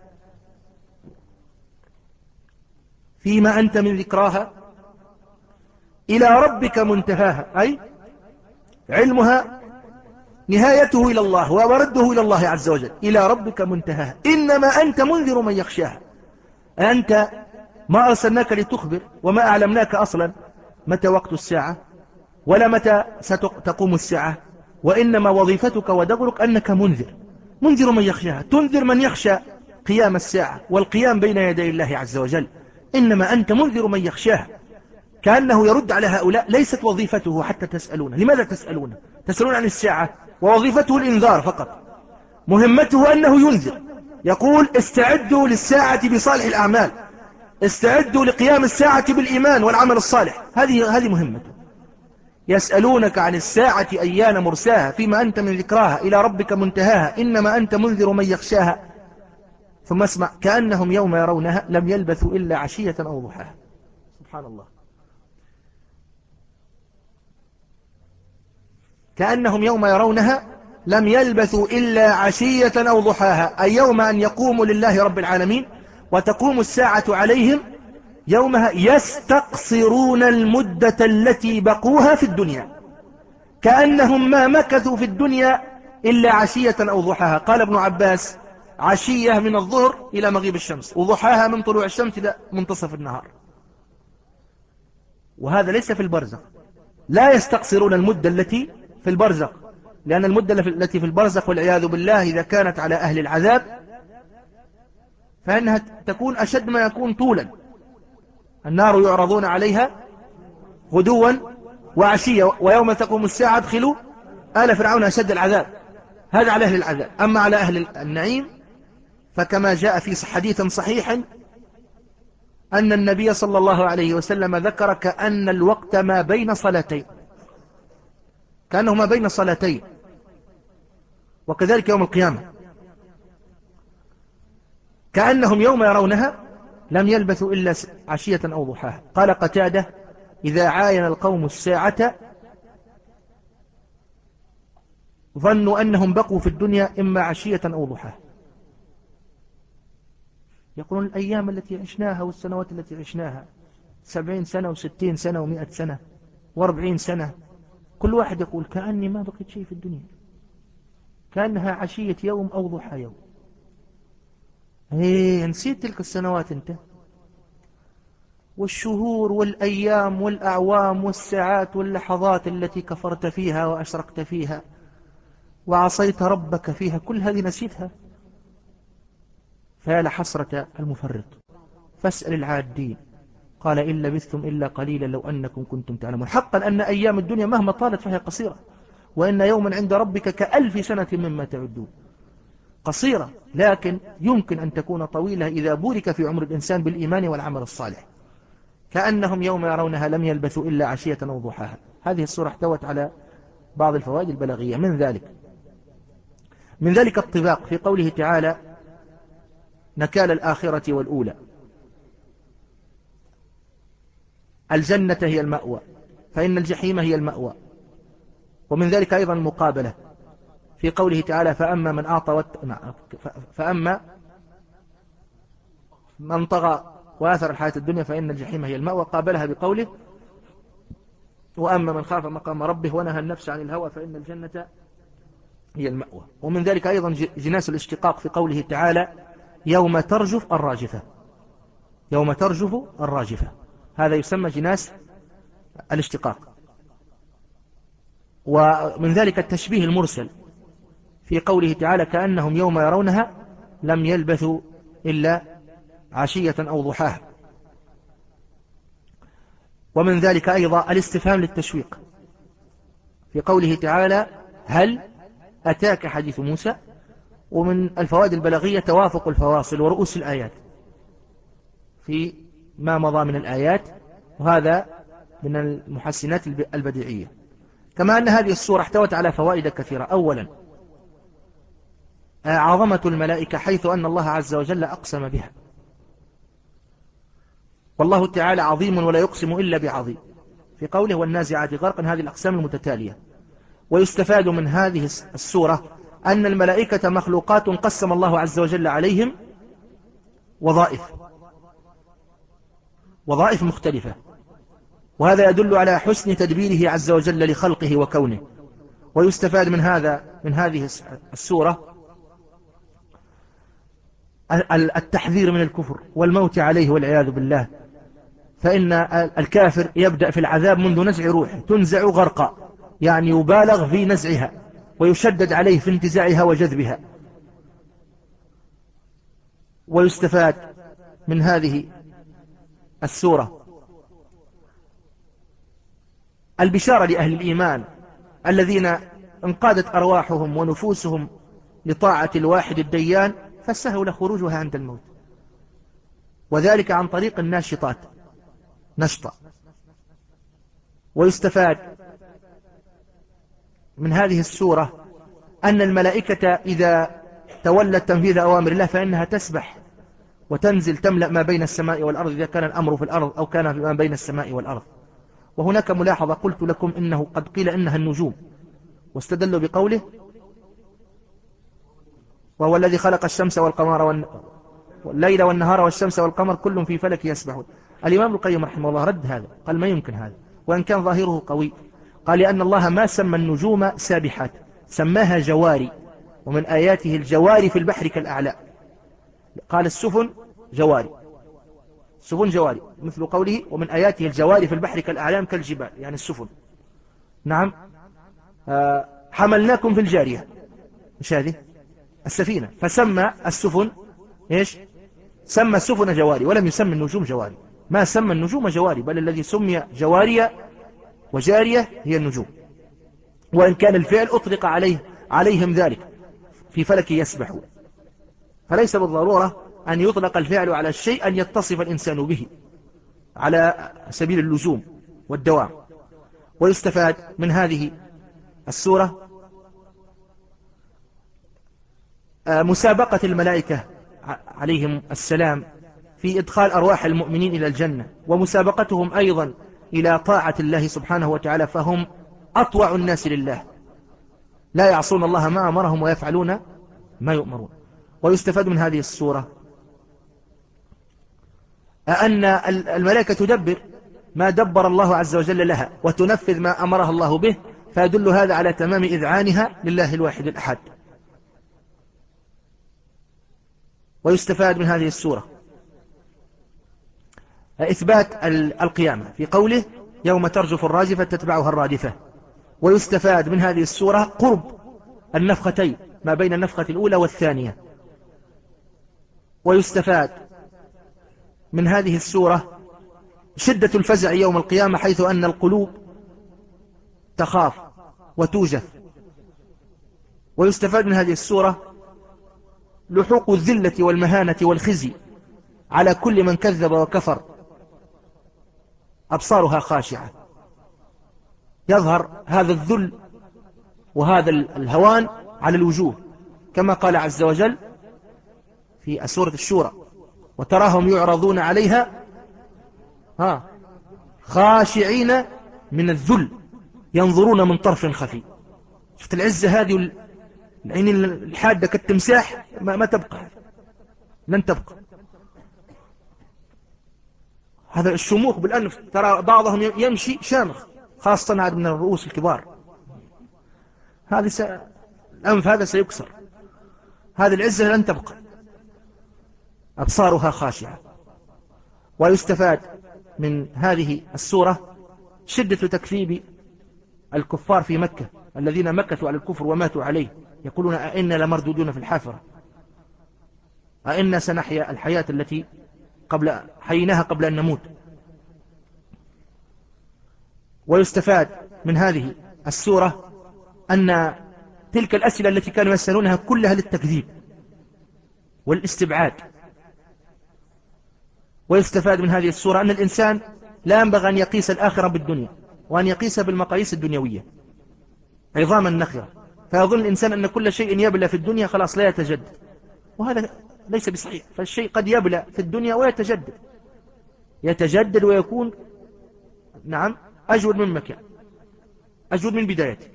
B: فيما أنت من ذكراها إلى ربك منتهاها، أي علمها نهايته إلى الله ومرده إلى الله عز وجل، إلى ربك منتهاها إنما أنت منذر من يخشاها. أنت ما أرسلناك لتخبر وما أعلمناك أصلا متى وقت الساعة ولا متى ستقوم الساعة، وإنما وظيفتك ودورك أنك منذر، منذر من يخشاها، تنذر من يخشى قيام الساعة والقيام بين يدي الله عز وجل، إنما أنت منذر من يخشاها. كأنه يرد على هؤلاء ليست وظيفته حتى تسألون. لماذا تسألون؟ تسألون عن الساعة ووظيفته الإنذار فقط، مهمته أنه ينذر، يقول استعدوا للساعة بصالح الأعمال، استعدوا لقيام الساعة بالإيمان والعمل الصالح، هذه هذه مهمته. يسألونك عن الساعة أيان مرساها فيما أنت من ذكراها إلى ربك منتهاها إنما أنت منذر من يخشاها. ثم اسمع كأنهم يوم يرونها لم يلبثوا إلا عشية أو ضحاها. سبحان الله، كأنهم يوم يرونها لم يلبثوا إلا عشية أو ضحاها، أي يوم أن يقوموا لله رب العالمين وتقوم الساعة عليهم يومها يستقصرون المدة التي بقوها في الدنيا، كأنهم ما مكثوا في الدنيا إلا عشية أو ضحاها. قال ابن عباس عشية من الظهر إلى مغيب الشمس، وضحاها من طلوع الشمس إلى منتصف النهار، وهذا ليس في البرزخ. لا يستقصرون المدة التي في البرزخ، لأن المدة التي في البرزخ والعياذ بالله إذا كانت على أهل العذاب فإنها تكون أشد ما يكون طولا. النار يعرضون عليها غدوا وعشية ويوم تقوم الساعة ادخلوا آل فرعون أشد العذاب، هذا على أهل العذاب. أما على أهل النعيم فكما جاء في حديث صحيح أن النبي صلى الله عليه وسلم ذكر كأن الوقت ما بين صلاتين، كأنه ما بين صلاتين، وكذلك يوم القيامة كأنهم يوم يرونها لم يلبثوا إلا عشية أو ضحاها. قال قتادة إذا عاين القوم الساعة ظنوا أنهم بقوا في الدنيا إما عشية أو ضحاها. يقولون الأيام التي عشناها والسنوات التي عشناها سبعين سنة وستين سنة ومئة سنة واربعين سنة، كل واحد يقول كأني ما بقيت شيء في الدنيا، كأنها عشية يوم أو ضحى يوم. ايه نسيت تلك السنوات انت، والشهور والأيام والأعوام والساعات واللحظات التي كفرت فيها وأشركت فيها وعصيت ربك فيها، كل هذه نسيتها. فيا لحسرة المفرط، فاسأل العادين قال إن لبثتم إلا قليلا لو أنكم كنتم تعلمون. حقا أن أيام الدنيا مهما طالت فهي قصيرة، وإن يوما عند ربك كألف سنة مما تعدون. قصيرة لكن يمكن أن تكون طويلة إذا بورك في عمر الإنسان بالإيمان والعمل الصالح. كأنهم يوم يرونها لم يلبثوا إلا عشية أو ضحاها. هذه السورة احتوت على بعض الفوائد البلاغية، من ذلك من ذلك الطباق في قوله تعالى نكال الآخرة والأولى، الجنة هي المأوى فإن الجحيم هي المأوى. ومن ذلك أيضا المقابلة في قوله تعالى فأما من أعطى وت... فأما من طغى وآثر الحياة الدنيا فإن الجحيم هي المأوى، قابلها بقوله وأما من خاف مقام ربه ونهى النفس عن الهوى فإن الجنة هي المأوى. ومن ذلك أيضا جناس الاشتقاق في قوله تعالى يوم ترجف الراجفة، يوم ترجف الراجفة، هذا يسمى جناس الاشتقاق. ومن ذلك التشبيه المرسل في قوله تعالى كأنهم يوم يرونها لم يلبثوا إلا عشية أو ضحاها. ومن ذلك أيضا الاستفهام للتشويق في قوله تعالى هل أتاك حديث موسى. ومن الفوائد البلاغية توافق الفواصل ورؤوس الآيات في ما مضى من الآيات، وهذا من المحسنات البديعية. كما أن هذه السورة احتوت على فوائد كثيرة. أولا عظمة الملائكة، حيث أن الله عز وجل أقسم بها، والله تعالى عظيم ولا يقسم إلا بعظيم في قوله والنازعات غرقا، هذه الأقسام المتتالية. ويستفاد من هذه السورة أن الملائكة مخلوقات قسم الله عز وجل عليهم وظائف وظائف مختلفة، وهذا يدل على حسن تدبيره عز وجل لخلقه وكونه. ويستفاد من هذا من هذه السورة التحذير من الكفر والموت عليه والعياذ بالله، فإن الكافر يبدأ في العذاب منذ نزع روحه، تنزع غرقا، يعني يبالغ في نزعها ويشدد عليه في انتزاعها وجذبها. ويستفاد من هذه السورة البشارة لأهل الإيمان الذين انقادت أرواحهم ونفوسهم لطاعة الواحد الديان فسهل خروجها عند الموت، وذلك عن طريق الناشطات نشطة. ويستفاد من هذه السورة أن الملائكة إذا تولت تنفيذ أوامر الله فإنها تسبح وتنزل تملأ ما بين السماء والأرض إذا كان الأمر في الأرض أو كان ما بين السماء والأرض. وهناك ملاحظة قلت لكم إنه قد قيل إنها النجوم، واستدلوا بقوله وهو الذي خلق الشمس والقمر والليل والنهار والشمس والقمر كل في فلك يسبحون. الإمام ابن القيم رحمه الله رد هذا، قال ما يمكن هذا، وإن كان ظاهره قوي. قال لأن الله ما سمى النجوم سابحات، سماها جواري، ومن آياته الجواري في البحر كالأعلام. قال السفن جواري، سفن جواري، مثل قوله ومن آياته الجواري في البحر كالأعلام كالجبال، يعني السفن. نعم. آه حملناكم في الجارية، مش هذه السفينة، فسمى السفن إيش؟ سمى السفن جواري ولم يسمى النجوم جواري، ما سمى النجوم جواري، بل الذي سمي جوارية وجارية هي النجوم، وإن كان الفعل أطلق عليه عليهم ذلك في فلك يسبحون. فليس بالضرورة أن يطلق الفعل على الشيء أن يتصف الإنسان به على سبيل اللزوم والدوام. ويستفاد من هذه السورة مسابقة الملائكة عليهم السلام في إدخال أرواح المؤمنين إلى الجنة، ومسابقتهم أيضا إلى طاعة الله سبحانه وتعالى، فهم أطوع الناس لله، لا يعصون الله ما أمرهم ويفعلون ما يؤمرون. ويستفاد من هذه السورة أن الملائكة تدبر ما دبر الله عز وجل لها وتنفذ ما أمرها الله به، فيدل هذا على تمام إذعانها لله الواحد الأحد. ويستفاد من هذه السورة إثبات القيامة في قوله يوم ترجف الراجفة تتبعها الرادفة. ويستفاد من هذه السورة قرب النفختين ما بين النفخة الأولى والثانية. ويستفاد من هذه السورة شدة الفزع يوم القيامة، حيث أن القلوب تخاف وتوجف. ويستفاد من هذه السورة لحوق الذلة والمهانة والخزي على كل من كذب وكفر، أبصارها خاشعة، يظهر هذا الذل وهذا الهوان على الوجوه، كما قال عز وجل في سورة الشورى وتراهم يعرضون عليها ها خاشعين من الذل ينظرون من طرف خفي. شفت العزة هذه، العين الحادة كالتمساح ما, ما تبقى، لن تبقى. هذا الشموخ بالأنف، ترى بعضهم يمشي شامخ، خاصة عاد من الرؤوس الكبار، هذه س... الأنف هذا سيكسر، هذه العزة لن تبقى. أبصارها خاشعة. ويستفاد من هذه السورة شدة تكذيب الكفار في مكة الذين مكثوا على الكفر وماتوا عليه، يقولون أئنا لمردودون في الحافرة، أئنا سنحيا الحياة التي قبل حيناها قبل أن نموت. ويستفاد من هذه السورة أن تلك الأسئلة التي كانوا يسألونها كلها للتكذيب والاستبعاد. ويستفاد من هذه السورة أن الإنسان لا ينبغي أن يقيس الآخرة بالدنيا وأن يقيس بالمقاييس الدنيوية عظام النخرة، فيظن الإنسان أن كل شيء يبلى في الدنيا خلاص لا يتجدد، وهذا ليس بصحيح. فالشيء قد يبلى في الدنيا ويتجدد، يتجدد ويكون نعم أجود من مكان، أجود من بدايته.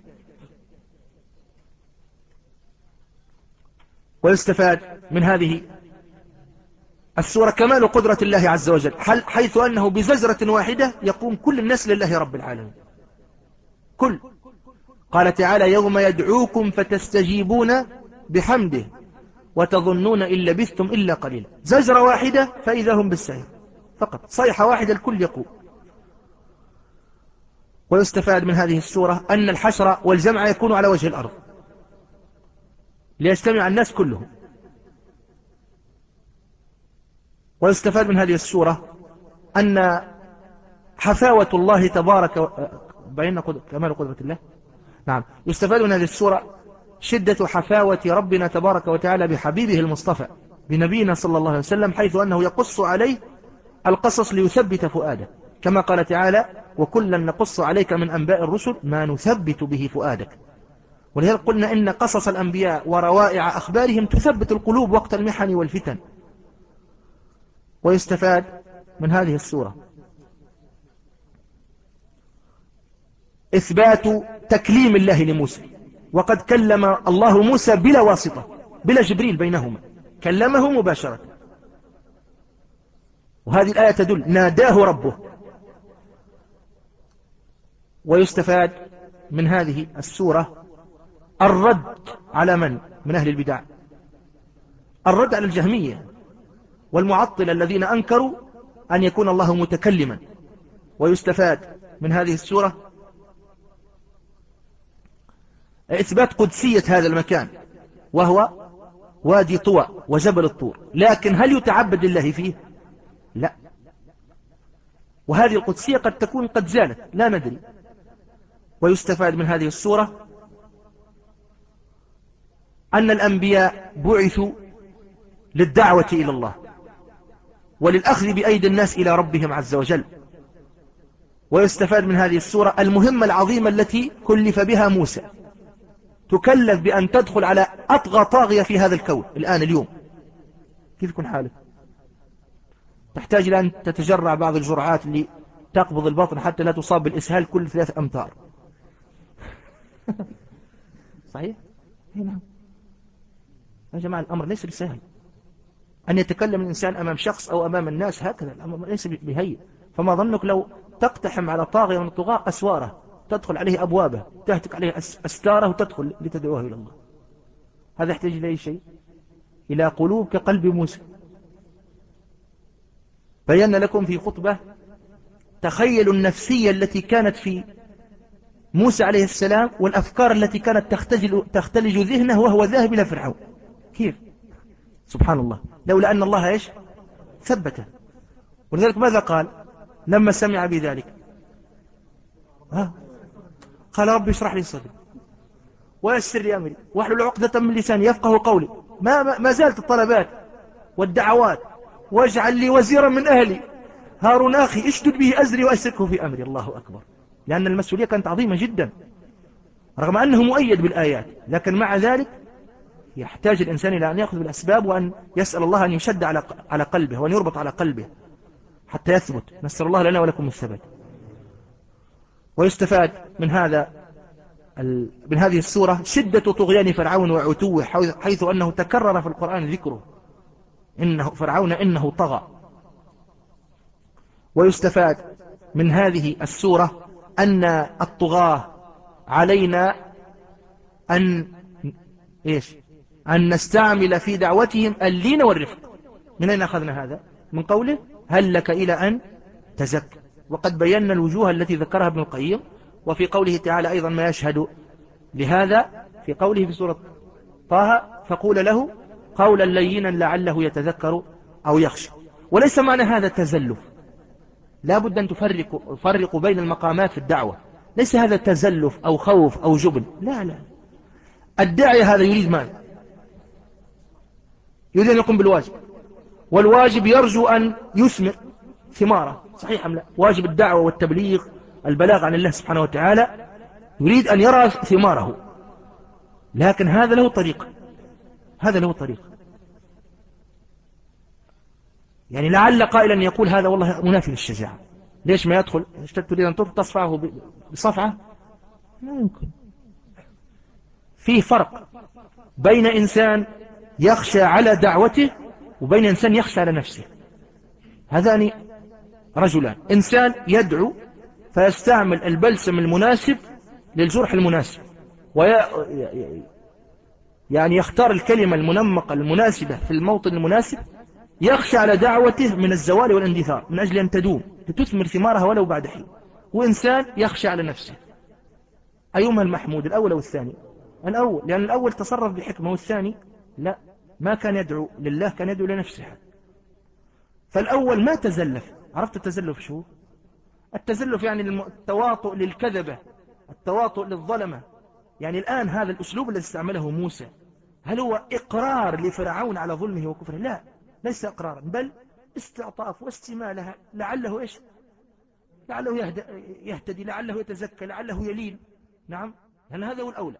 B: ويستفاد من هذه السورة كمال قدرة الله عز وجل، حيث أنه بزجرة واحدة يقوم كل الناس لله رب العالمين كل. قال تعالى يوم يدعوكم فتستجيبون بحمده وتظنون إن لبثتم إلا قليلا. زجرة واحدة فإذا هم بالسعير، فقط صيحة واحدة الكل يقوم. ويستفاد من هذه السورة أن الحشر والجمع يكون على وجه الأرض ليجتمع الناس كلهم. ويستفاد من هذه السورة أن حفاوة الله تبارك بين كمال قدرة الله. نعم، يستفاد من هذه السورة شدة حفاوة ربنا تبارك وتعالى بحبيبه المصطفى بنبينا صلى الله عليه وسلم، حيث أنه يقص عليه القصص ليثبت فؤاده، كما قال تعالى وكلا نقص عليك من أنباء الرسل ما نثبت به فؤادك. ولذلك قلنا إن قصص الأنبياء وروائع أخبارهم تثبت القلوب وقت المحن والفتن. ويستفاد من هذه السورة إثبات تكليم الله لموسى، وقد كلم الله موسى بلا واسطة بلا جبريل بينهما، كلمه مباشرة. وهذه الآية تدل ناداه ربه. ويستفاد من هذه السورة الرد على من من أهل البدع، الرد على الجهمية والمعطلة الذين أنكروا أن يكون الله متكلما. ويستفاد من هذه السورة إثبات قدسية هذا المكان وهو وادي طوى وجبل الطور، لكن هل يتعبد لله فيه؟ لا. وهذه القدسية قد تكون قد زالت لا ندري. ويستفاد من هذه السورة أن الأنبياء بعثوا للدعوة إلى الله وللأخذ بأيدي الناس إلى ربهم عز وجل. ويستفاد من هذه السورة المهمة العظيمة التي كلف بها موسى، تكلف بأن تدخل على أطغى طاغية في هذا الكون الآن اليوم. كيف يكون حالك؟ تحتاج إلى أن تتجرع بعض الجرعات اللي تقبض البطن حتى لا تصاب بالإسهال كل ثلاث أمتار. صحيح؟ نعم يا جماعة، الأمر ليس بسهل أن يتكلم الإنسان أمام شخص أو أمام الناس هكذا، الأمر ليس بهين. فما ظنك لو تقتحم على طاغية من الطغاة أسواره، تدخل عليه أبوابه، تهتك عليه أستاره وتدخل لتدعوه إلى الله؟ هذا يحتاج إلى أي شيء؟ إلى قلوب كقلب موسى. بينا لكم في خطبة تخيلوا النفسية التي كانت في موسى عليه السلام والأفكار التي كانت تختلج, تختلج ذهنه وهو ذاهب إلى فرعون. كيف؟ سبحان الله، لولا أن الله إيش ثبته. ولذلك ماذا قال لما سمع بذلك؟ ها؟ قال ربي اشرح لي صدري ويسر لي أمري واحلل عقدة من لساني يفقه قولي. ما, ما زالت الطلبات والدعوات. واجعل لي وزيرا من أهلي هارون أخي اشدد به أزري وأشركه في أمري. الله أكبر، لأن المسؤولية كانت عظيمة جدا رغم أنه مؤيد بالآيات، لكن مع ذلك يحتاج الإنسان إلى أن يأخذ بالأسباب وأن يسأل الله أن يشد على على قلبه وأن يربط على قلبه حتى يثبت. نسأل الله لنا ولكم الثبات. ويستفاد من هذا من هذه السورة شدة طغيان فرعون وعتوه، حيث أنه تكرر في القرآن ذكره إنه فرعون إنه طغى. ويستفاد من هذه السورة أن الطغاة علينا أن إيش أن نستعمل في دعوتهم اللين والرفق. من أين أخذنا هذا؟ من قوله هل لك إلى أن تزكى. وقد بينا الوجوه التي ذكرها ابن القيم. وفي قوله تعالى أيضا ما يشهد لهذا في قوله في سورة طه فقول له قولا لينا لعله يتذكر أو يخشى. وليس معنى هذا تزلف، لا بد أن تفرقوا فرقوا بين المقامات في الدعوة. ليس هذا تزلف أو خوف أو جبن، لا لا. الداعية هذا يريد ماذا؟ يريد أن يقوم بالواجب، والواجب يرجو أن يثمر ثماره، صحيح أم لا؟ واجب الدعوة والتبليغ البلاغ عن الله سبحانه وتعالى يريد أن يرى ثماره، لكن هذا له طريقة، هذا له طريقة. يعني لعل قائلا يقول هذا والله منافي للشجاعة، ليش ما يدخل؟ تريد أن تصفعه بصفعة؟ لا يمكن. فيه فرق بين إنسان يخشى على دعوته وبين إنسان يخشى على نفسه. هذان رجلان، إنسان يدعو فيستعمل البلسم المناسب للجرح المناسب، وي... يعني يختار الكلمة المنمقة المناسبة في الموطن المناسب، يخشى على دعوته من الزوال والاندثار من أجل أن تدوم لتثمر ثمارها ولو بعد حين. وإنسان يخشى على نفسه. أيهما المحمود، الأول أو الثاني؟ الأول، لأن الأول تصرف بحكمة، والثاني لا، ما كان يدعو لله، كان يدعو لنفسه. فالأول ما تزلف. عرفت التزلف شو؟ التزلف يعني التواطؤ للكذبة، التواطؤ للظلمة. يعني الآن هذا الأسلوب الذي استعمله موسى هل هو إقرار لفرعون على ظلمه وكفره؟ لا، ليس إقرارا، بل استعطاف واستمالها، لعله إيش؟ لعله يهتدي، لعله يتزكى، لعله يلين. نعم، لأن هذا هو الأولى.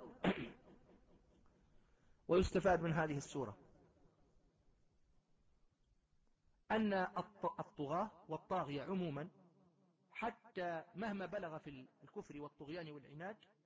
B: ويستفاد من هذه السورة أن الطغاة والطاغية عموما حتى مهما بلغ في الكفر والطغيان والعناد